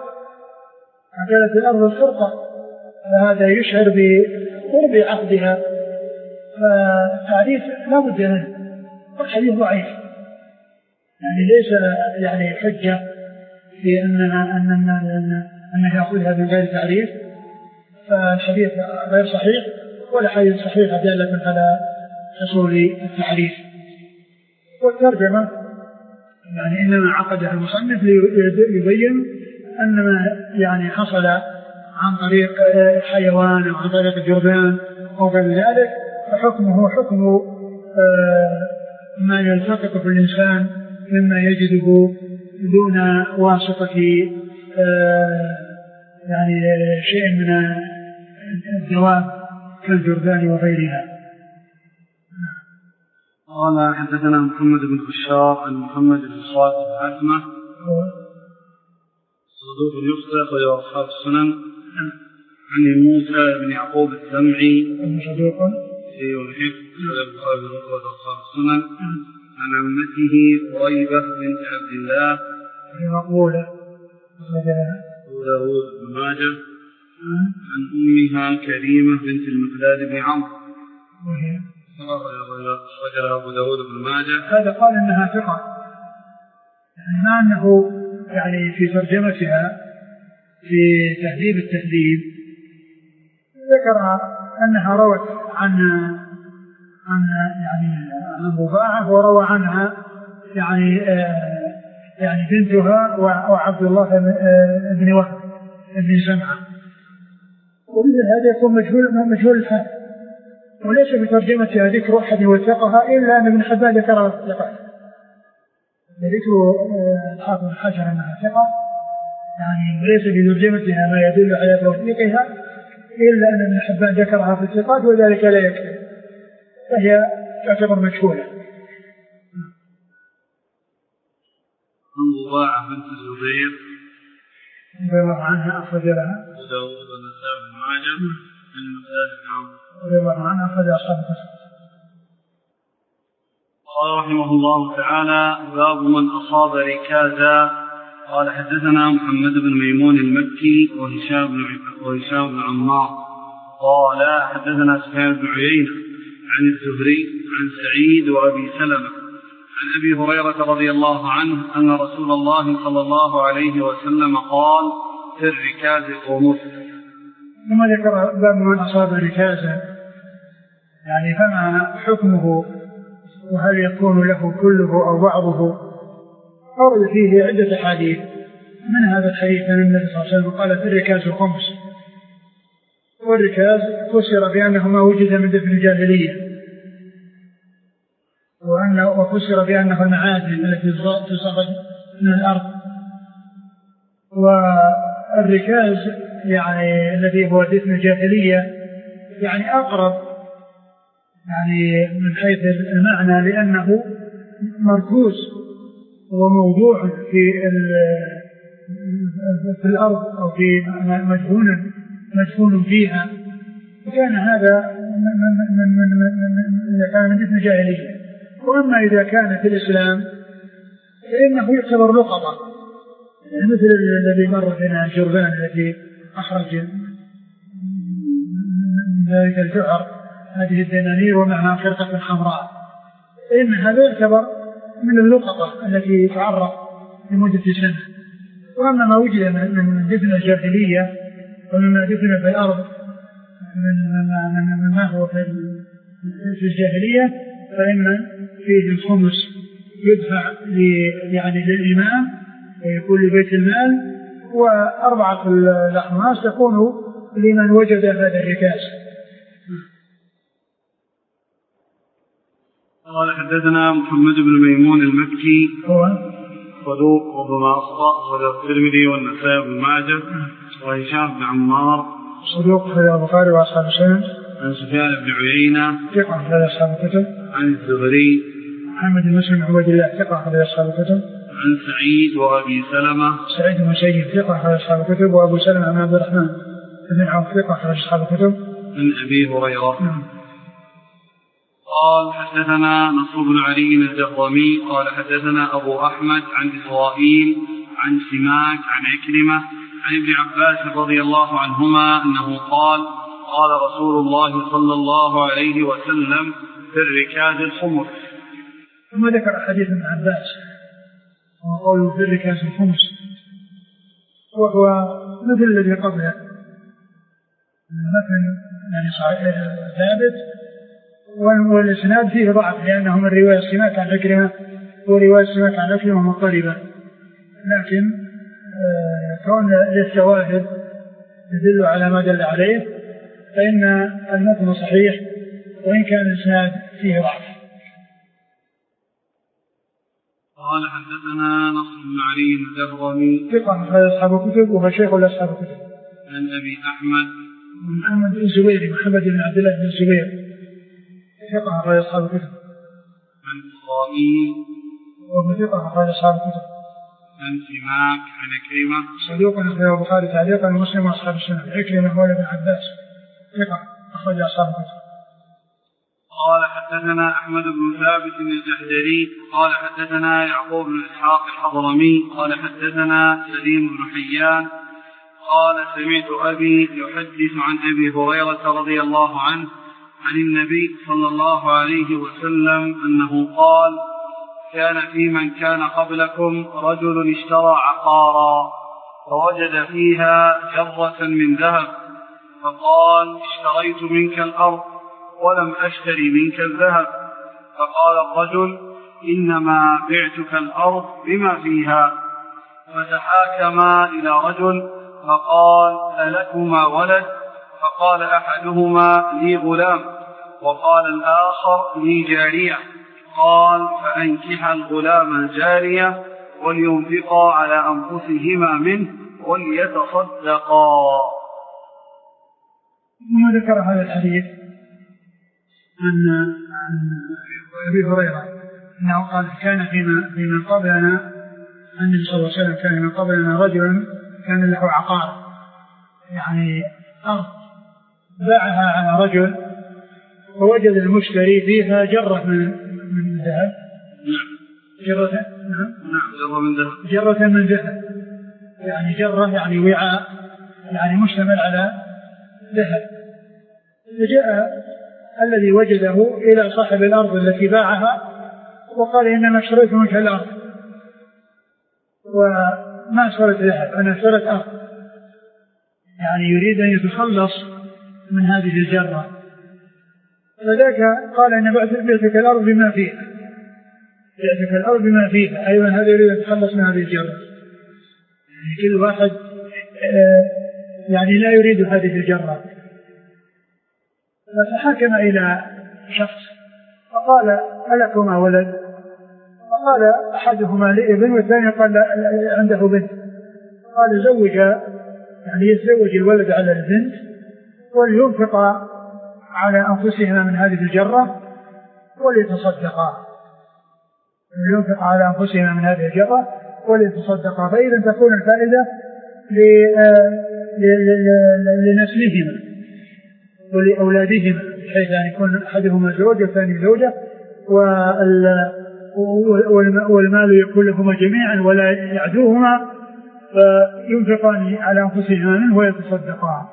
الأرض الخرقة، فهذا يشعر بقرب عهدها، فالتعريف لا بد منه. والحديث ضعيف يعني ليس يعني حجة في أنها يأخذها بغير تعريف، فالحديث غير صحيح، ولا حديث صحيح دالة على حصول التعريف. والترجمة يعني إنما عقدها المصنف ليبين أن ما يعني حصل عن طريق حيوان أو عن طريق جربان أو غير ذلك فحكمه حكم ما يلتقط في الإنسان مما يجده دون واسطة يعني شيء من الدواب كالجرذان وغيرها. قال حدثنا محمد بن بشار عن محمد بن صالح الحاكمة صدوق يخطئ ويروى أصحاب السنن عن موسى بن يعقوب السمعي صدوق يحب البخاري وأصحاب السنن عن عمته قريبة بنت عبد الله مقبولة أبو داود بن ماجه عن أمها كريمة بنت المقداد بن عمرو وهي أخرجها أبو داود بن ماجه. هذا قال إنها ثقة، يعني مع أنه يعني في ترجمتها في تهذيب التهذيب ذكر أنها روت عن رفاعة وروى عنها يعني بنتها وعبد الله بن وهب بن سمعة، ومثل هذا يكون مجهول الحال، وليس في ترجمتها ذكر أحد وثقها إلا أن ابن حبان ذكرها في الثقة، ذكر الحافظ الحجر أنها ثقة، يعني ليس في ترجمتها ما يدل على توثيقها إلا أن ابن حبان ذكرها في الثقات، وذلك لا يكفي، فهي تعتبر مجهولة. رضاعة بنت الزبير رضي الله عنها أخرج لها أبو داود والنسائي بن ماجه عن المقداد بن عمرو رضي الله عنها أخرج أصحاب الكتب. قال رحمه الله تعالى: باب من أصاب ركازا. قال حدثنا محمد بن ميمون المكي وهشام بن عمار قال حدثنا سفيان بن عيينة عن الزهري عن سعيد وأبي سلمة عن أبي هريرة رضي الله عنه أن رسول الله صلى الله عليه وسلم قال: في الركاز قومت. ثم ذكر باب من أصاب ركازا، يعني فما حكمه وهل يكون له كله أو بعضه؟ ورد فيه عدة حديث، من هذا الحديث أن النبي صلى الله عليه وسلم قال: في الركاز خمس، والركاز فسر بأنه ما وجد من دفن الجاهلية، وفسر بأنه المعادن التي تصعد من الأرض، والركاز يعني الذي هو دفن الجاهلية يعني أقرب يعني من حيث المعنى، لأنه مركوز وموضوع في الأرض أو في مدفون فيها، وكان هذا إذا كان من دفن الجاهلية. وأما إذا كان في الإسلام فإنه يعتبر لقطة، مثل الذي مر بنا الجربان الذي أخرج من ذلك الجعر هذه الدنانير ومعها خرقة حمراء، فإن هذا يعتبر من اللقطة التي تعرف لمدة سنة. وأما ما وجد من دفن الجاهلية ومما دفن في الأرض مما هو في الجاهلية فإن فيه الخمس يدفع للإمام ويكون لبيت المال، و4 الأخماس تكون لمن وجد هذا الركاز. قال حدثنا محمد بن ميمون المكي هو صدوق ربما أخطأ، صدوق الترمذي والنسائي بن ماجه. وهشام بن عمار صدوق في البخاري وأصحاب السنن. عن سفيان بن عيينة ثقة في أصحاب الكتب. عن الزهري محمد بن مسلم عبد الله ثقة في أصحاب الكتب. عن سعيد وأبي سلمة سعيد بن مسيب ثقة في أصحاب الكتب، وأبو سلمة بن عبد الرحمن بن عوف ثقة في أصحاب الكتب. عن أبي هريرة. قال حدثنا نصر بن علي الجهضمي قال حدثنا أبو أحمد عن إسرائيل عن سماك عن عكرمة عن ابن عباس رضي الله عنهما أنه قال: قال رسول الله صلى الله عليه وسلم: في الركاز الخمس. ثم ذكر حديث ابن عباس وقوله في الركاز الخمس، وهو مثل الذي قبله، المتن يعني ثابت، والإسناد فيه ضعف لأنه من رواية سماك عن عكرمة، ورواية سماك عن عكرمة مضطربة، لكن كون للشواهد يدل على ما دل عليه فإن المتن صحيح وإن كان الإسناد فيه ضعف. قال حدثنا نصر بن علي الجهضمي ثقة في أصحاب الكتب وهو شيخ لأصحاب الكتب. عن أبي أحمد محمد بن الزبير محمد بن عبد الله بن الزبير ثقة في أصحاب الكتب. عن إسرائيل وهو ثقة في أصحاب الكتب. عن سماك عن عكرمة صدوق أخرجه البخاري تعليقا ومسلم وأصحاب السنن. عكرمة هو ابن عباس ثقة أخرج أصحاب الكتب. قال حدثنا أحمد بن ثابت الجحدري قال حدثنا يعقوب بن إسحاق الحضرمي قال حدثنا سليم بن حيان قال سمعت أبي يحدث عن أبي هريرة رضي الله عنه عن النبي صلى الله عليه وسلم أنه قال كان في من كان قبلكم رجل اشترى عقارا فوجد فيها جرة من ذهب فقال اشتريت منك الأرض ولم أشتري منك الذهب. فقال الرجل إنما بعتك الأرض بما فيها. فتحاكما إلى رجل فقال ألكما ولد؟ فقال أحدهما لي غلام وقال الآخر لي جارية. قال فأنكح الغلام الجارية ولينفقا على أنفسهما منه وليتصدقا. ثم ذكر هذا الحديث عن أبي هريرة أنه قال كان في من قبلنا النبي صلى الله عليه وسلم كان من قبلنا رجل كان له عقار يعني أرض باعها على رجل فوجد المشتري فيها جرة من ذهب جرة من ذهب يعني جرة يعني وعاء يعني مشتمل على ذهب. فجاء الذي وجده إلى صاحب الأرض التي باعها وقال إنما اشتريت منك الأرض وما اشتريت ذهب أنا اشتريت أرض يعني يريد أن يتخلص من هذه الجرة. فذاك قال إن بعتك الأرض بما فيها بعتك الأرض بما فيها أيضا هذا يريد أن يتخلص من هذه الجرة. يعني كل واحد يعني لا يريد هذه الجرة. فتحاكم إلى شخص فقال ألكما ولد؟ فقال أحدهما لي ابن والثاني قال عنده بنت. قال زوج يعني يتزوج الولد على البنت ولينفق على أنفسهما من هذه الجرة وليتصدقا لينفق على أنفسهما من هذه الجرة وليتصدقا. فإذا تكون الفائدة لنسلهما ولأولادهما بحيث أن يكون أحدهما زوج والثاني زوجة والمال يكون لهما جميعا ولا يعدوهما فينفقان على أنفسهما منه ويتصدقان.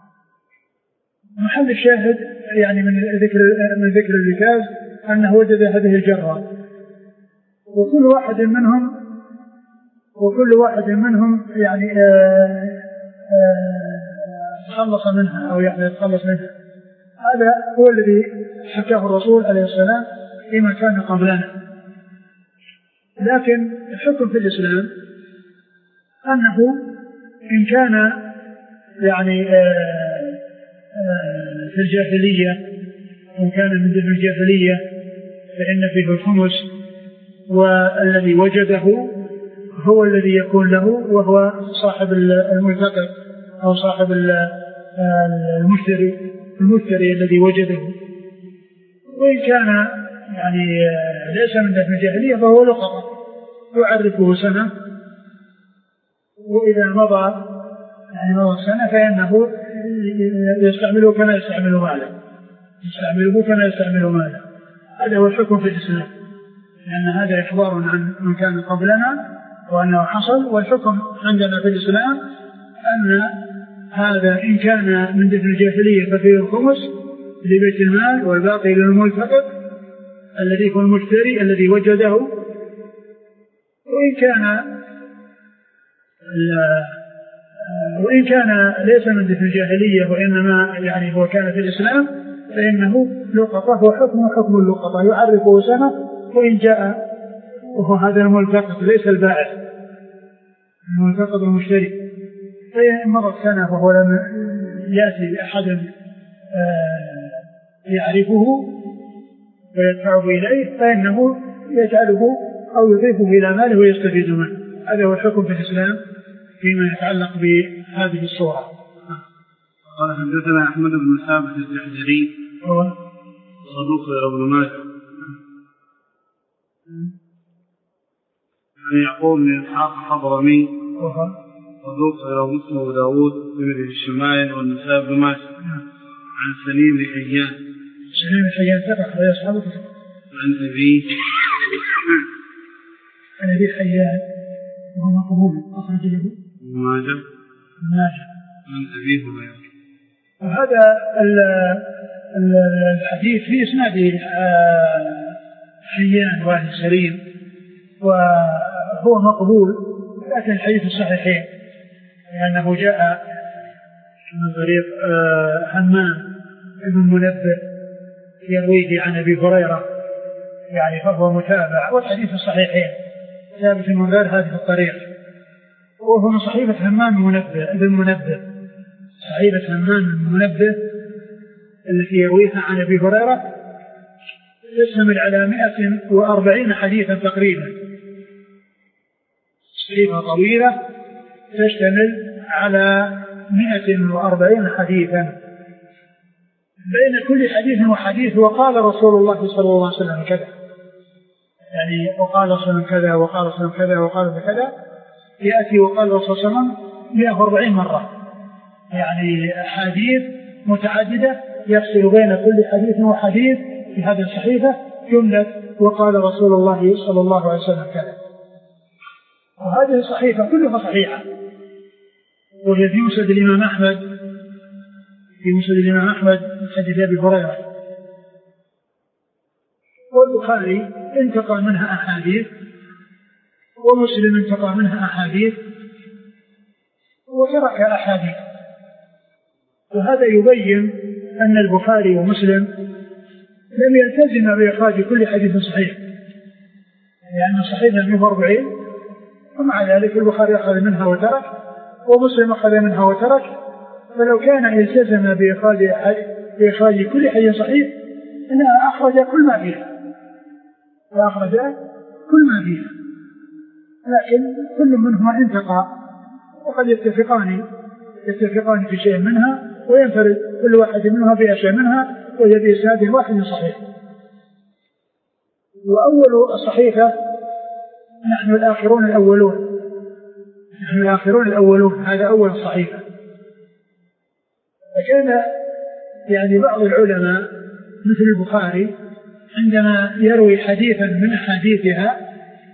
محل الشاهد يعني من ذكر الركاز أنه وجد هذه الجرة وكل واحد منهم يعني تخلص منها أو يعني يتخلص منها. هذا هو الذي حكاه الرسول عليه السلام فيما كان قبلنا. لكن الحكم في الإسلام أنه إن كان يعني في الجاهلية إن كان من ذي الجاهلية فإن فيه الخمس والذي وجده هو الذي يكون له وهو صاحب الملتقط أو صاحب المشتري الذي وجده. وإن كان يعني ليس من ذي الجاهلية فهو لقطة يعرفه سنة وإذا مضى سنة فإنه يستعمله كما يستعمله ماله. هذا هو الحكم في الإسلام لأن هذا إخبار عن من كان قبلنا وأنه حصل. والحكم عندنا في الإسلام أن هذا إن كان من دفن الجاهلية ففيه الخمس لبيت المال والباقي للملتقط الذي هو المشتري الذي وجده. وإن كان ليس من دفن الجاهلية وإنما يعني هو كان في الإسلام فإنه لقطة وحكمه حكم اللقطة يعرفه سنة. وإن جاء وهو هذا الملتقط ليس البائع الملتقط المشتري فإن مرت سنة وهو لم يأتي بأحد يعرفه ويدفعه إليه فإنه يجعله أو يضيفه إلى ماله ويستفيد منه. هذا هو الحكم في الإسلام فيما يتعلق بهذه الصورة. قال حدثنا أحمد بن ثابت الجحدري هو صدوق ابن ماجه عن يعقوب بن إسحاق الحضرمي صدوق له مسلم وداود بن الشمائل والنسائي بن ماجه عن سليم بن حيان. سليم حيان ثقة أخرج أصحاب الكتب. عن أبي حيان وهو مقبول أخرج له ماجه. عن أبي هريرة. وهذا الحديث في إسناده حيان وابن سليم وهو مقبول، لكن الحديث الصحيحين لأنه جاء من طريق همام بن منبه يرويه عن أبي هريرة يعني فهو متابع، والحديث الصحيحين ثابت من غير هذه الطريق، وهو من صحيفة همام بن منبه، صحيفة همام بن منبه التي يرويها عن أبي هريرة تشتمل على 140 حديثا تقريبا، صحيفة طويلة تشتمل على 140 حديثا، بين كل حديث وحديث وقال رسول الله صلى الله عليه وسلم كذا، يعني وقال رسول الله كذا وقال رسول الله كذا وقال كذا، يأتي وقال رسول الله 140 مرة، يعني أحاديث متعددة يفصل بين كل حديث وحديث في هذه الصحيفة جملة وقال رسول الله صلى الله عليه وسلم كذا. وهذه الصحيفة كلها صحيحة، وهي في مسند الإمام أحمد من حديث أبي هريرة، والبخاري انتقى منها أحاديث ومسلم انتقى منها أحاديث وترك أحاديث، وهذا يبين أن البخاري ومسلم لم يلتزم بإخراج كل حديث صحيح، لأن الصحيح 140 ومع ذلك البخاري أخذ منها وترك ومسلم أخذ منها وترك، فلو كان يلتزم بإخراج كل حديث صحيح أنها أخرج كل ما فيها، لكن كل منهما انتقى، وقد يتفقان في شيء منها وينفرد كل واحد منها بأشياء منها، وهي بإسناد واحد صحيح. وأول الصحيفة نحن الآخرون الأولون، هذا أول الصحيفة. فكان يعني بعض العلماء مثل البخاري عندما يروي حديثا من أحاديثها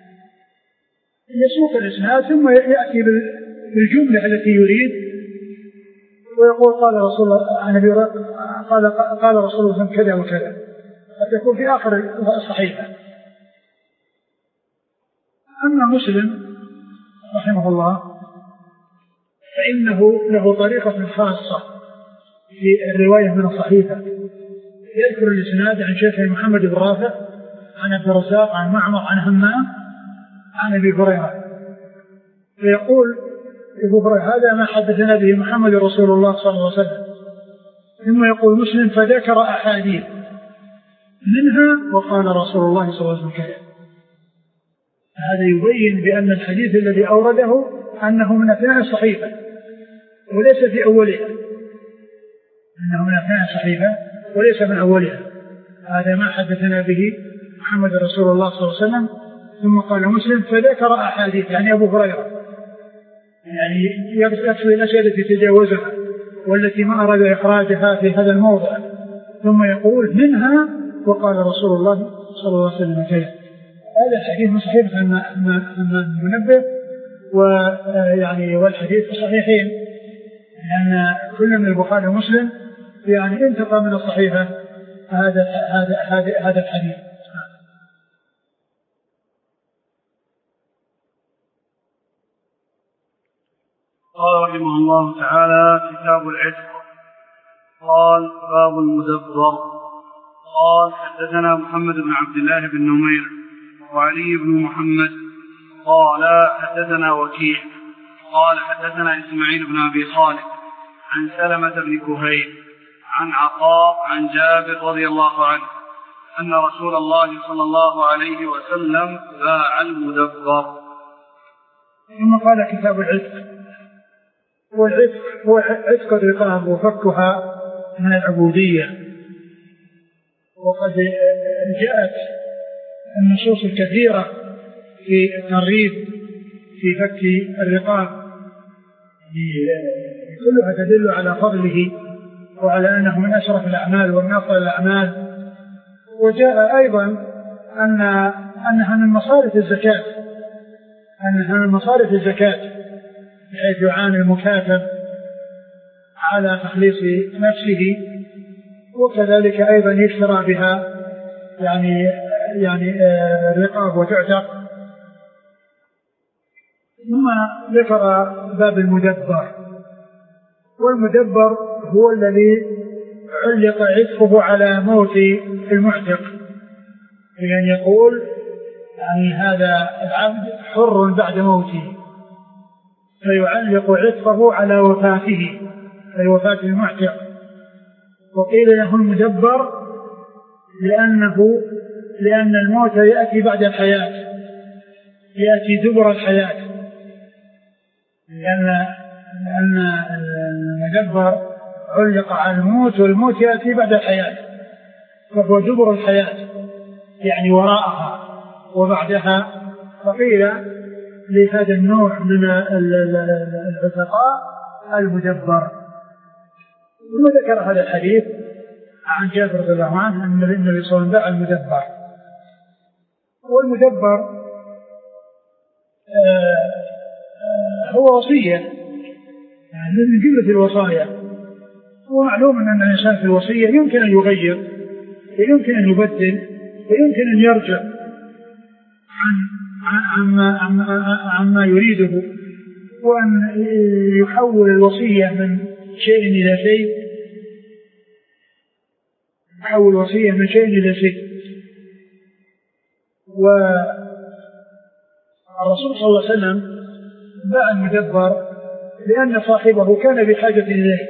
يسوق الإسناد ثم يأتي بالجملة التي يريد ويقول قال رسول الله عن أبي قال رسول الله كذا وكذا، فتكون في آخر الصحيفة. أما مسلم رحمه الله فإنه له طريقة خاصة في الرواية من الصحيفة، يذكر الإسناد عن شيخه محمد بن رافع عن عبد الرزاق عن معمر عن همام عن أبي هريرة، فيقول أبو هريرة هذا ما حدثنا به محمد رسول الله صلى الله عليه وسلم، ثم يقول مسلم فذكر أحاديث منها وقال رسول الله صلى الله عليه وسلم كذا. هذا يبين بأن الحديث الذي أورده أنه من أثناء الصحيفة وليس في أولها، أنه من أثناء الصحيفة وليس من أولها. هذا ما حدثنا به محمد رسول الله صلى الله عليه وسلم، ثم قال مسلم فذكر أحاديث، يعني أبو هريرة يعني يقصد الأشياء التي تجاوزها والتي ما أراد إخراجها في هذا الموضع، ثم يقول منها وقال رسول الله صلى الله عليه وسلم كذا. هذا الحديث من صحيفة المنبه، ويعني والحديث في الصحيحين، لأن كل من البخاري ومسلم يعني انتقى من الصحيفة هذا الحديث. قال رحمه الله تعالى كتاب العتق. قال باب المدبر. قال حدثنا محمد بن عبد الله بن نمير وعلي بن محمد قال حدثنا وكيع قال حدثنا إسماعيل بن أبي خالد عن سلمة بن كهيل عن عطاء عن جابر رضي الله عنه أن رسول الله صلى الله عليه وسلم باع المدبر. ثم قال كتاب العتق. والعتق هو عتق الرقاب وفكها من العبودية، وقد جاءت النصوص الكثيرة في الترغيب في فك الرقاب كلها تدل على فضله وعلى أنه من أشرف الأعمال ومن أفضل الأعمال وجاء أيضا أنها من مصارف الزكاة، بحيث يعاني المكاتب على تخليص نفسه، وكذلك أيضا يشترى بها يعني الرقاب وتعتق. ثم ذكر باب المدبر، والمدبر هو الذي علق عتقه على موت المعتق، لأن يقول يعني هذا العبد حر بعد موته، فيعلق عتقه على وفاته، أي وفاة المعتق. وقيل له المدبر لأن الموت يأتي بعد الحياة، يأتي دبر الحياة، لأن المدبر علق على الموت، والموت يأتي بعد الحياة، فهو دبر الحياة يعني وراءها وبعدها. فقيل لهذا النوع من العتقاء المدبر. ثم ذكر هذا الحديث عن جابر رضي الله عنه أن النبي صلى الله عليه وسلم باع المدبر. والمدبر هو وصية، يعني من جملة الوصايا. ومعلوم أن الإنسان في الوصية يمكن أن يغير، ويمكن أن يبدل، ويمكن أن يرجع عما يريده، وأن يحول الوصية من شيء إلى شيء، والرسول صلى الله عليه وسلم باع المدبر لأن صاحبه كان بحاجة إليه.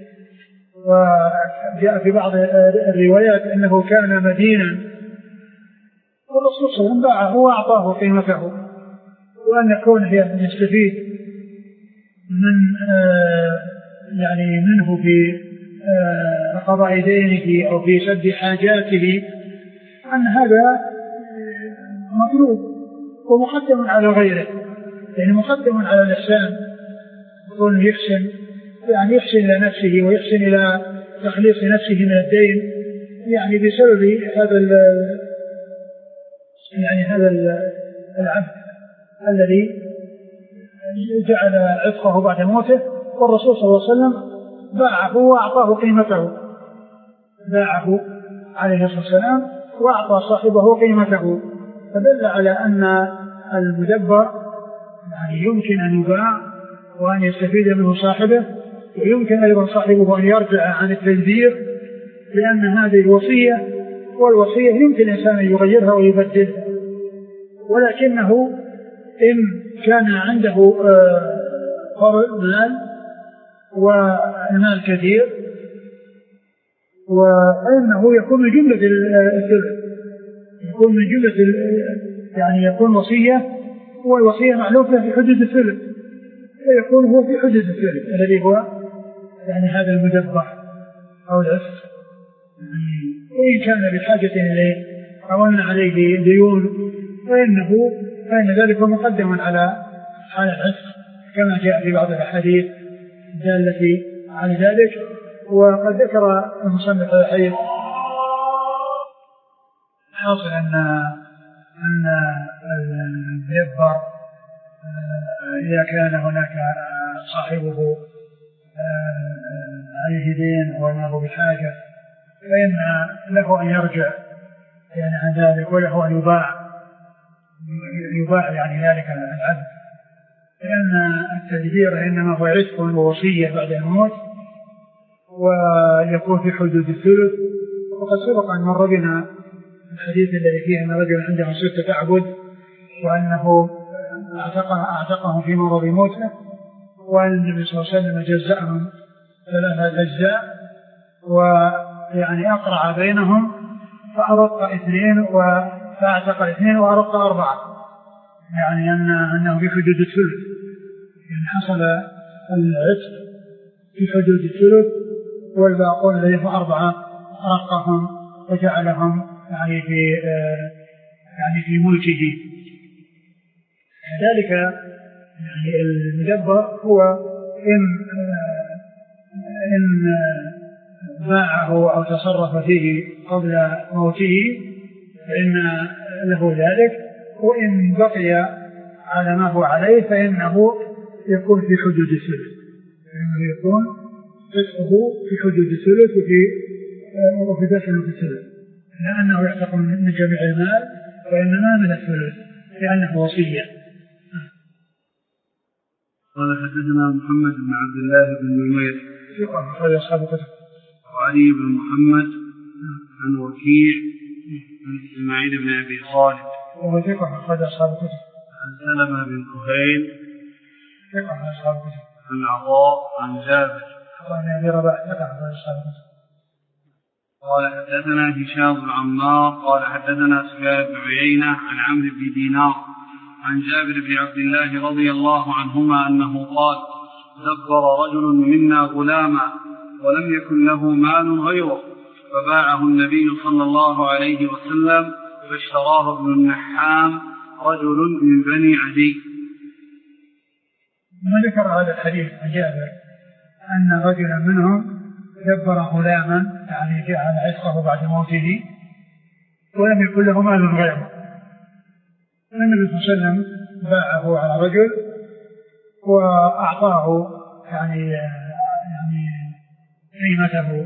وجاء في بعض الروايات أنه كان مدينا، والرسول صلى الله عليه وسلم باعه وأعطاه قيمته، وأن كونه يستفيد منه في قضاء دينه أو في سد حاجاته، أن هذا مطلوب ومقدم على غيره، يعني مقدم على الإحسان، يكون يحسن إلى نفسه ويحسن إلى تخليص نفسه من الدين، يعني بسبب هذا العبد الذي جعل عتقه بعد موته. والرسول صلى الله عليه وسلم باعه وأعطاه قيمته، باعه عليه الصلاة والسلام وأعطى صاحبه قيمته، فدل على أن المدبر يعني يمكن أن يباع وأن يستفيد منه صاحبه، ويمكن أيضا صاحبه أن يرجع عن التدبير، لأن هذه وصية، والوصية يمكن الإنسان أن يغيرها ويبدلها. ولكنه إن كان عنده مال والمال كثير، وإنه يكون من جملة الثلث، يعني يكون وصية، والوصية معلومة في حدود الثلث، فيكون هو في حدود الثلث الذي هو يعني هذا المدبر أو العتق. وإن كان بحاجة إليه أو أن عليه ديون فإن ذلك مقدم على العتق، كما جاء في بعض الأحاديث الدالة على ذلك. وقد ذكر المصنف الحديث حاصل أن المدبر إذا كان هناك صاحبه عليه دين وأنه بحاجة، فإن له أن يرجع يعني عن ذلك، وله أن يباع يعني ذلك العبد، لأن التدبير إنما هو عتق ووصية بعد الموت، ويكون في حدود الثلث. وقد سبق أن مر بنا الحديث الذي فيه أن رجل عنده 6 أعبد، وأنه أعتقهم في مرض موته، وأن النبي صلى الله عليه وسلم جزأهم 3 أجزاء، ويعني أقرع بينهم فأرق 2 فأعتق 2 وأرق 4، يعني أنه في حدود الثلث، يعني حصل العتق في حدود الثلث، والباقون الذين 4 أرقهم وجعلهم يعني في ملكه. ذلك يعني المدبر هو إن باعه أو تصرف فيه قبل موته فإن له ذلك، وإن بقي على ما هو عليه فإنه يكون في حدود الثلث، فإنه يكون فسخه في حدود الثلث وفي دفن في الثلث، لأنه يعتق من جميع المال وإنما من الثلث لأنه وصية. قال حدثنا محمد بن عبد الله بن نمير ثقة أخرج أصحاب الكتب. وعلي بن محمد عن وكيع عن إسماعيل بن أبي خالد وهو ثقة أخرج أصحاب الكتب. عن سلمة بن كهيل ثقة أخرج أصحاب الكتب. عن عطاء عن جابر عن أبي رباح ثقة أخرج أصحاب الكتب. قال حدثنا هشام بن عمار قال حدثنا سفيان بن عيينة عن عمرو بن دينار عن جابر بن عبد الله رضي الله عنهما أنه قال دبر رجل منا غلاما ولم يكن له مال غيره فباعه النبي صلى الله عليه وسلم فاشتراه ابن النحام رجل من بني عدي. ما ذكر هذا الحديث عن جابر أن رجلا منهم دبر غلاما يعني جعل عتقه بعد موته ولم يكن له مال غيره، النبي صلى الله عليه وسلم باعه على رجل وأعطاه يعني قيمته.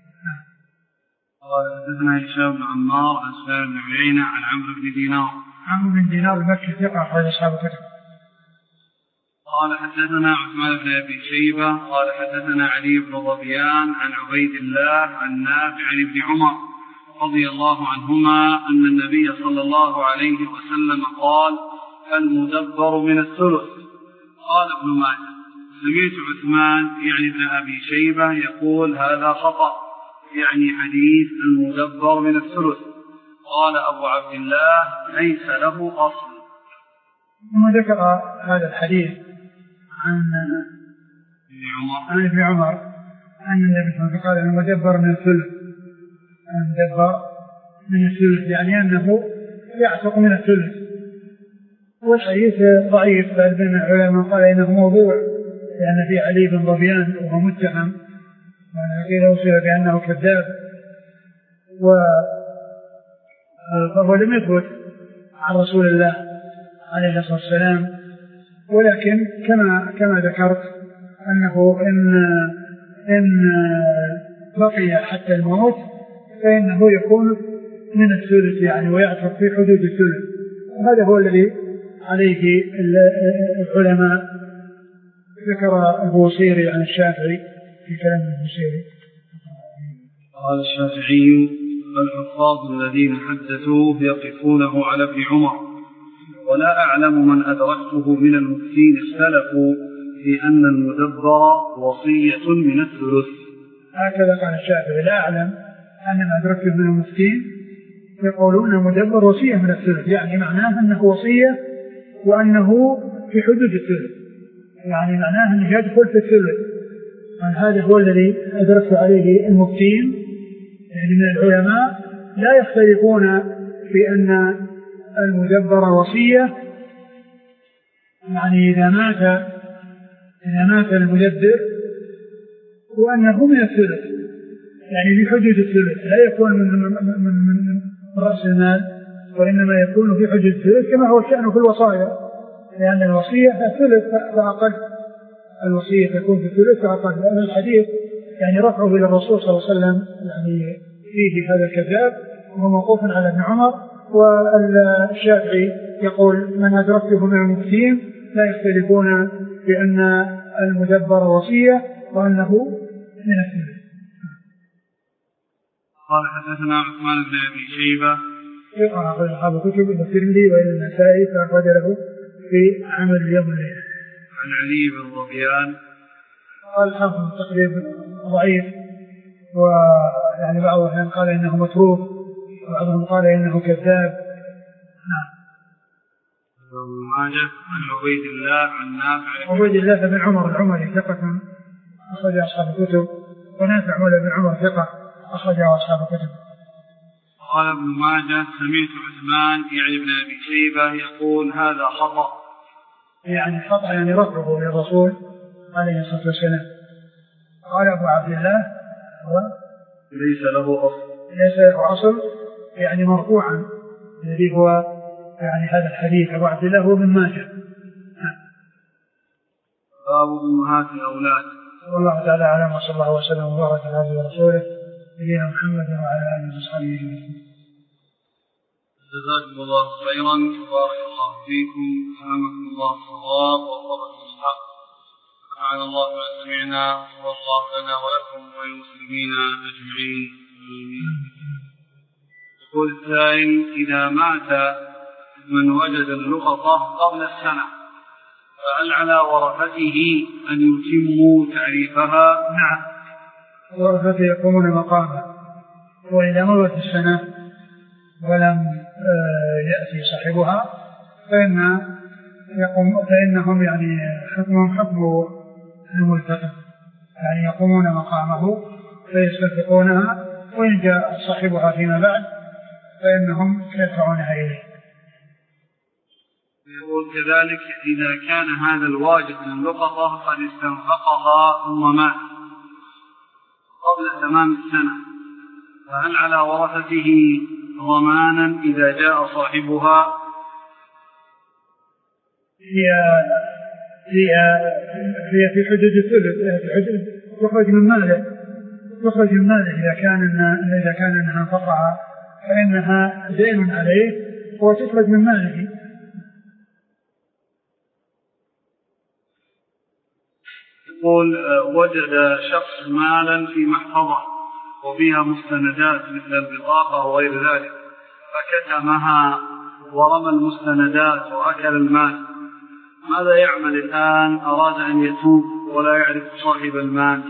قال حدثنا هشام بن عمار عن سفيان بن عيينة عن عمرو بن دينار. عمرو بن دينار المكي ثقة أخرج أصحاب الكتب. قال حدثنا عثمان بن أبي شيبة قال حدثنا علي بن ظبيان عن عبيد الله عن نافع عن ابن عمر رضي الله عنهما أن النبي صلى الله عليه وسلم قال المدبر من الثلث. قال ابن ماجه سمعت عثمان يعني ابن أبي شيبة يقول هذا خطأ يعني حديث المدبر من الثلث. قال أبو عبد الله ليس له أصل. ثم ذكر هذا الحديث عن ابن عمر أن النبي صلى الله عليه وسلم قال المدبر من الثلث، المدبر من الثلث يعني أنه يعتق من الثلث، والحديث ضعيف بل بين العلماء قال إنه موضوع لأن في علي بن ظبيان وهو متهم وقيل وصف بأنه كذاب فهو لم يثبت عن رسول الله عليه الصلاة والسلام، ولكن كما ذكرت أنه إن بقي حتى الموت فإنه يكون من الثلث يعني ويعتق في حدود الثلث، وهذا هو الذي عليه العلماء. ذكر البوصيري عن الشافعي في كلام البوصيري قال الشافعي الحفاظ الذين حدثوه يقفونه على ابن عمر ولا أعلم من أدركته من المفتين اختلفوا في أن المدبر وصية من الثلث. هكذا قال الشافعي لا أعلم أن من أدركته من المفتين يقولون المدبر وصية من الثلث، يعني معناه أنه وصية وأنه في حدود الثلث، يعني معناه أنه يدخل في الثلث. هذا هو الذي أدركت عليه المفتين يعني من العلماء، لا يختلفون في أن المدبر وصية، يعني إذا مات المدبر وأنه من الثلث يعني في حدود الثلث، لا يكون من رأس المال وإنما يكون في حدود الثلث كما هو الشأن في الوصايا، لأن الوصية الثلث فأقل، الوصية تكون في الثلث فأقل، لأن الحديث يعني رفعه إلى الرسول صلى الله عليه وسلم يعني فيه هذا الكذاب وهو موقوف على ابن عمر. والشافعي يقول من أدركته من المفتين لا يختلفون بأن المدبر وصية وأنه من الثلث. قال حدثنا عثمان بن أبي شيبة يقرأ أخرج أصحاب الكتب إلى الترمذي وإلى النسائي فأخرج له في عمل اليوم والليلة. عن علي بن ظبيان قال الحافظ التقريب ضعيف، ويعني بعضهم قال إنه متروك وبعضهم قال إنه كذاب. نعم. ابن ماجه عن عبيد الله عن نافع عبيد الله بن عمر العمري ثقة أخرج أصحاب الكتب، ونافع مولى بن عمر ثقة أخرج أصحاب الكتب. قال ابن ماجه سمعت عثمان يعني ابن أبي شيبة يقول هذا خطأ، يعني خطأ يعني رفعه للرسول عليه الصلاة والسلام. قال أبو عبد الله هو ليس له أصل. ليس له أصل يعني مرفوعا، الذي هو يعني هذا الحديث أبو عبد الله بن ماجه. باب أمهات الأولاد. والله تعالى أعلم، وصلى الله وسلم وبارك على عبده ورسوله نبينا محمد وعلى آله وصحبه أجمعين. جزاكم الله خيرا، بارك الله فيكم، ألهمكم الله الصواب ووفقكم الحق، سبحان الله ما سمعنا، والله لنا ولكم وللمسلمين أجمعين. يقول السائل: إذا مات من وجد اللقطة قبل السنة فهل على ورثته أن يتموا تعريفها؟ نعم، ورثته يقومون مقامها، وإذا مرت السنة ولم يأتي صاحبها فإنهم يعني حكمهم حكم الملتقم، يعني يقومون مقامه فيستفقونها، وإن جاء صاحبها فيما بعد فإنهم يدفعونها إليه. يقول كذلك: إذا كان هذا الواجد من اللقطة قد استنفقها ثم مات قبل تمام السنة فهل على ورثته ضمانا إذا جاء صاحبها؟ هي في حدود الثلث، تخرج من ماله إذا كان أنها انفقها فإنها دين عليه وتخرج من ماله. يقول: وجد شخص مالا في محفظة وفيها مستندات مثل البطاقة وغير ذلك فكتمها ورمى المستندات وأكل المال، ماذا يعمل الآن؟ أراد أن يتوب ولا يعرف صاحب المال.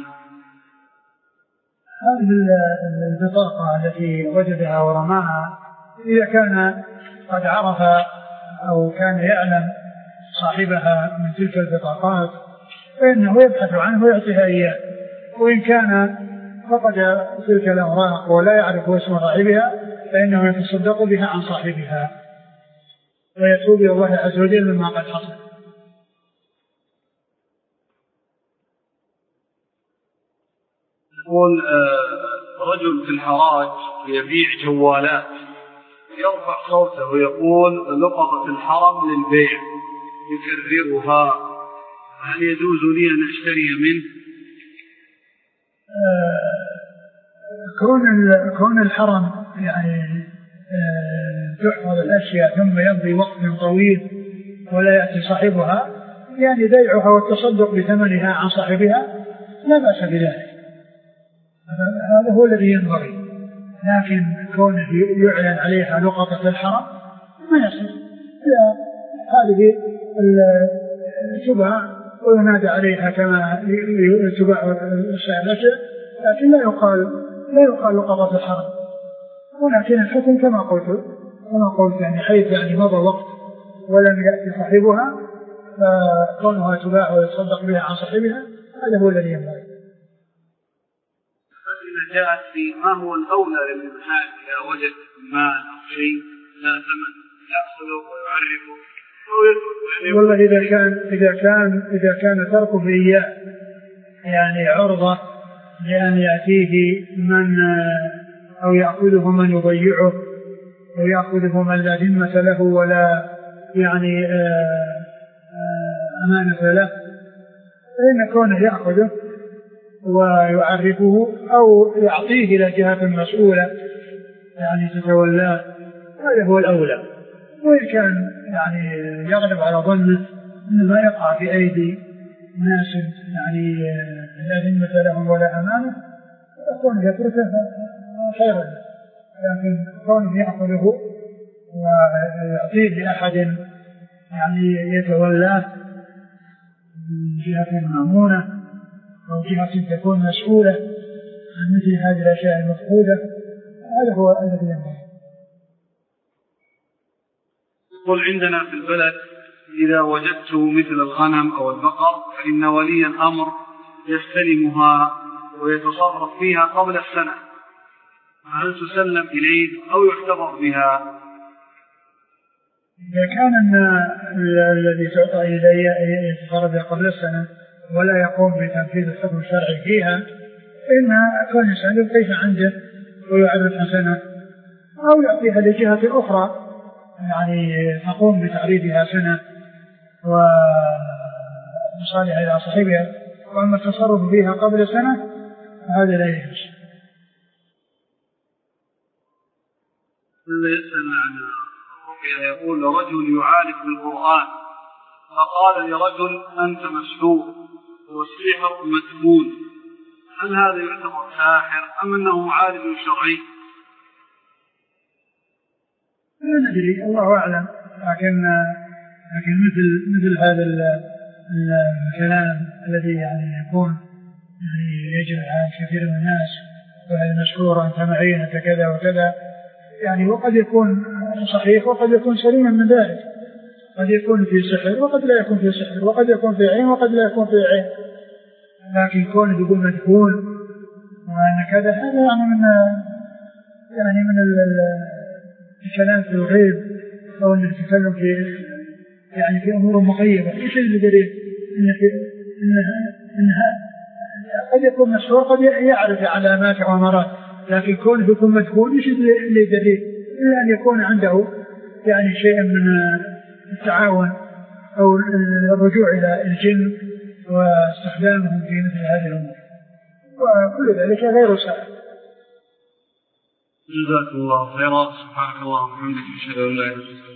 هذه البطاقة التي وجدها ورماها إذا كان قد عرف أو كان يعلم صاحبها من تلك البطاقات فإنه يبحث عنه ويعطيها إياه، وإن كان فقد تلك الأوراق ولا يعرف اسم صاحبها فإنه يتصدق بها عن صاحبها ويتوب إلى الله عز وجل مما قد حصل. يقول: رجل في الحراج يبيع جوالات يرفع صوته ويقول: لقطة الحرم للبيع، يكررها، هل يجوز لي أن أشتري منه؟ كون الحرم يعني تحفظ الأشياء ثم يمضي وقت طويل ولا يأتي صاحبها، يعني بيعها والتصدق بثمنها عن صاحبها لا بأس بذلك، هذا هو الذي ينبغي. لكن كونه يعلن عليها لقطة الحرم ما يصح، هذه تباع وينادى عليها كما تباع الشعبة، لكن لا يقال لقطة الحرم، ولكن الحكم كما قلت يعني حيث يعني مضى وقت ولم يأتي صاحبها فكونها تباع ويتصدق بها عن صاحبها هذا هو الذي ينبغي. إذا جاءت في ما هو الأولى للإنسان إذا وجد مال أو شيء لا ثمن يأخذه ويعرفه أو يترك؟ والله إذا كان تركه إياه يعني عرضة لأن يأتيه من أو يأخذه من يضيعه أو يأخذه من لا ذمة له ولا يعني أمانة له، فإن كونه يأخذه ويعرفه أو يعطيه إلى جهة مسؤولة يعني تتولاه هذا هو الأولى. وإن كان يعني يغلب على ظنه أنه ما يقع في أيدي ناس يعني لا ذمة لهم ولا أمانة فكونه يتركه خيرا، لكن كونه يأخذه ويعطيه لأحد يعني يتولاه من جهة مأمونة أو جهة تكون مسؤولة عن مثل هذه الأشياء المفقودة هذا هو الذي ينبغي. يقول: عندنا في البلد إذا وجدت مثل الغنم أو البقر فإن ولي الأمر يستلمها ويتصرف فيها قبل السنة، هل تسلم إليه أو يحتفظ بها؟ إذا كان الذي تعطى إليه يتصرف قبل السنة ولا يقوم بتنفيذ الحكم الشرعي فيها فإن كل إنسان كيف عنده ويعرف حسنة أو يعطيها لجهة أخرى يعني تقوم بتعريفها سنة ومصالح إلى صاحبها. وأما التصرف فيها قبل سنة هذا لا يجوز. الذي يسأل عن الرقية يقول رجل يعالج بالقرآن فقال لرجل أنت مسحور والسحر مدفون، هل هذا يعتبر ساحر أم أنه معالج شرعي؟ لا ندري، الله أعلم. لكن مثل هذا الكلام الذي يعني يكون يعني يجري عن كثير من الناس، وهذا مشهور أنت معي أنت كذا وكذا، يعني وقد يكون صحيح وقد يكون سليما من ذلك، قد يكون في سحر وقد لا يكون في سحر، وقد يكون في عين وقد لا يكون في عين. لكن كونه يقول مدفون وأن كذا هذا يعني من الكلام في الغيب أو أن التكلم في يعني في أمور مغيبة. إيش الدليل؟ إنها قد يكون مشهور قد يعرف علامات وأمارات، لكن كونه يكون مدفون إيش الدليل؟ إلا أن يكون عنده يعني شيء من التعاون أو الرجوع إلى الجن واستخدامهم في مثل هذه الأمور، وكل ذلك غير سهل. جزاك الله خيرا. سبحانك اللهم وبحمدك، أشهد أن لا إله إلا أنت.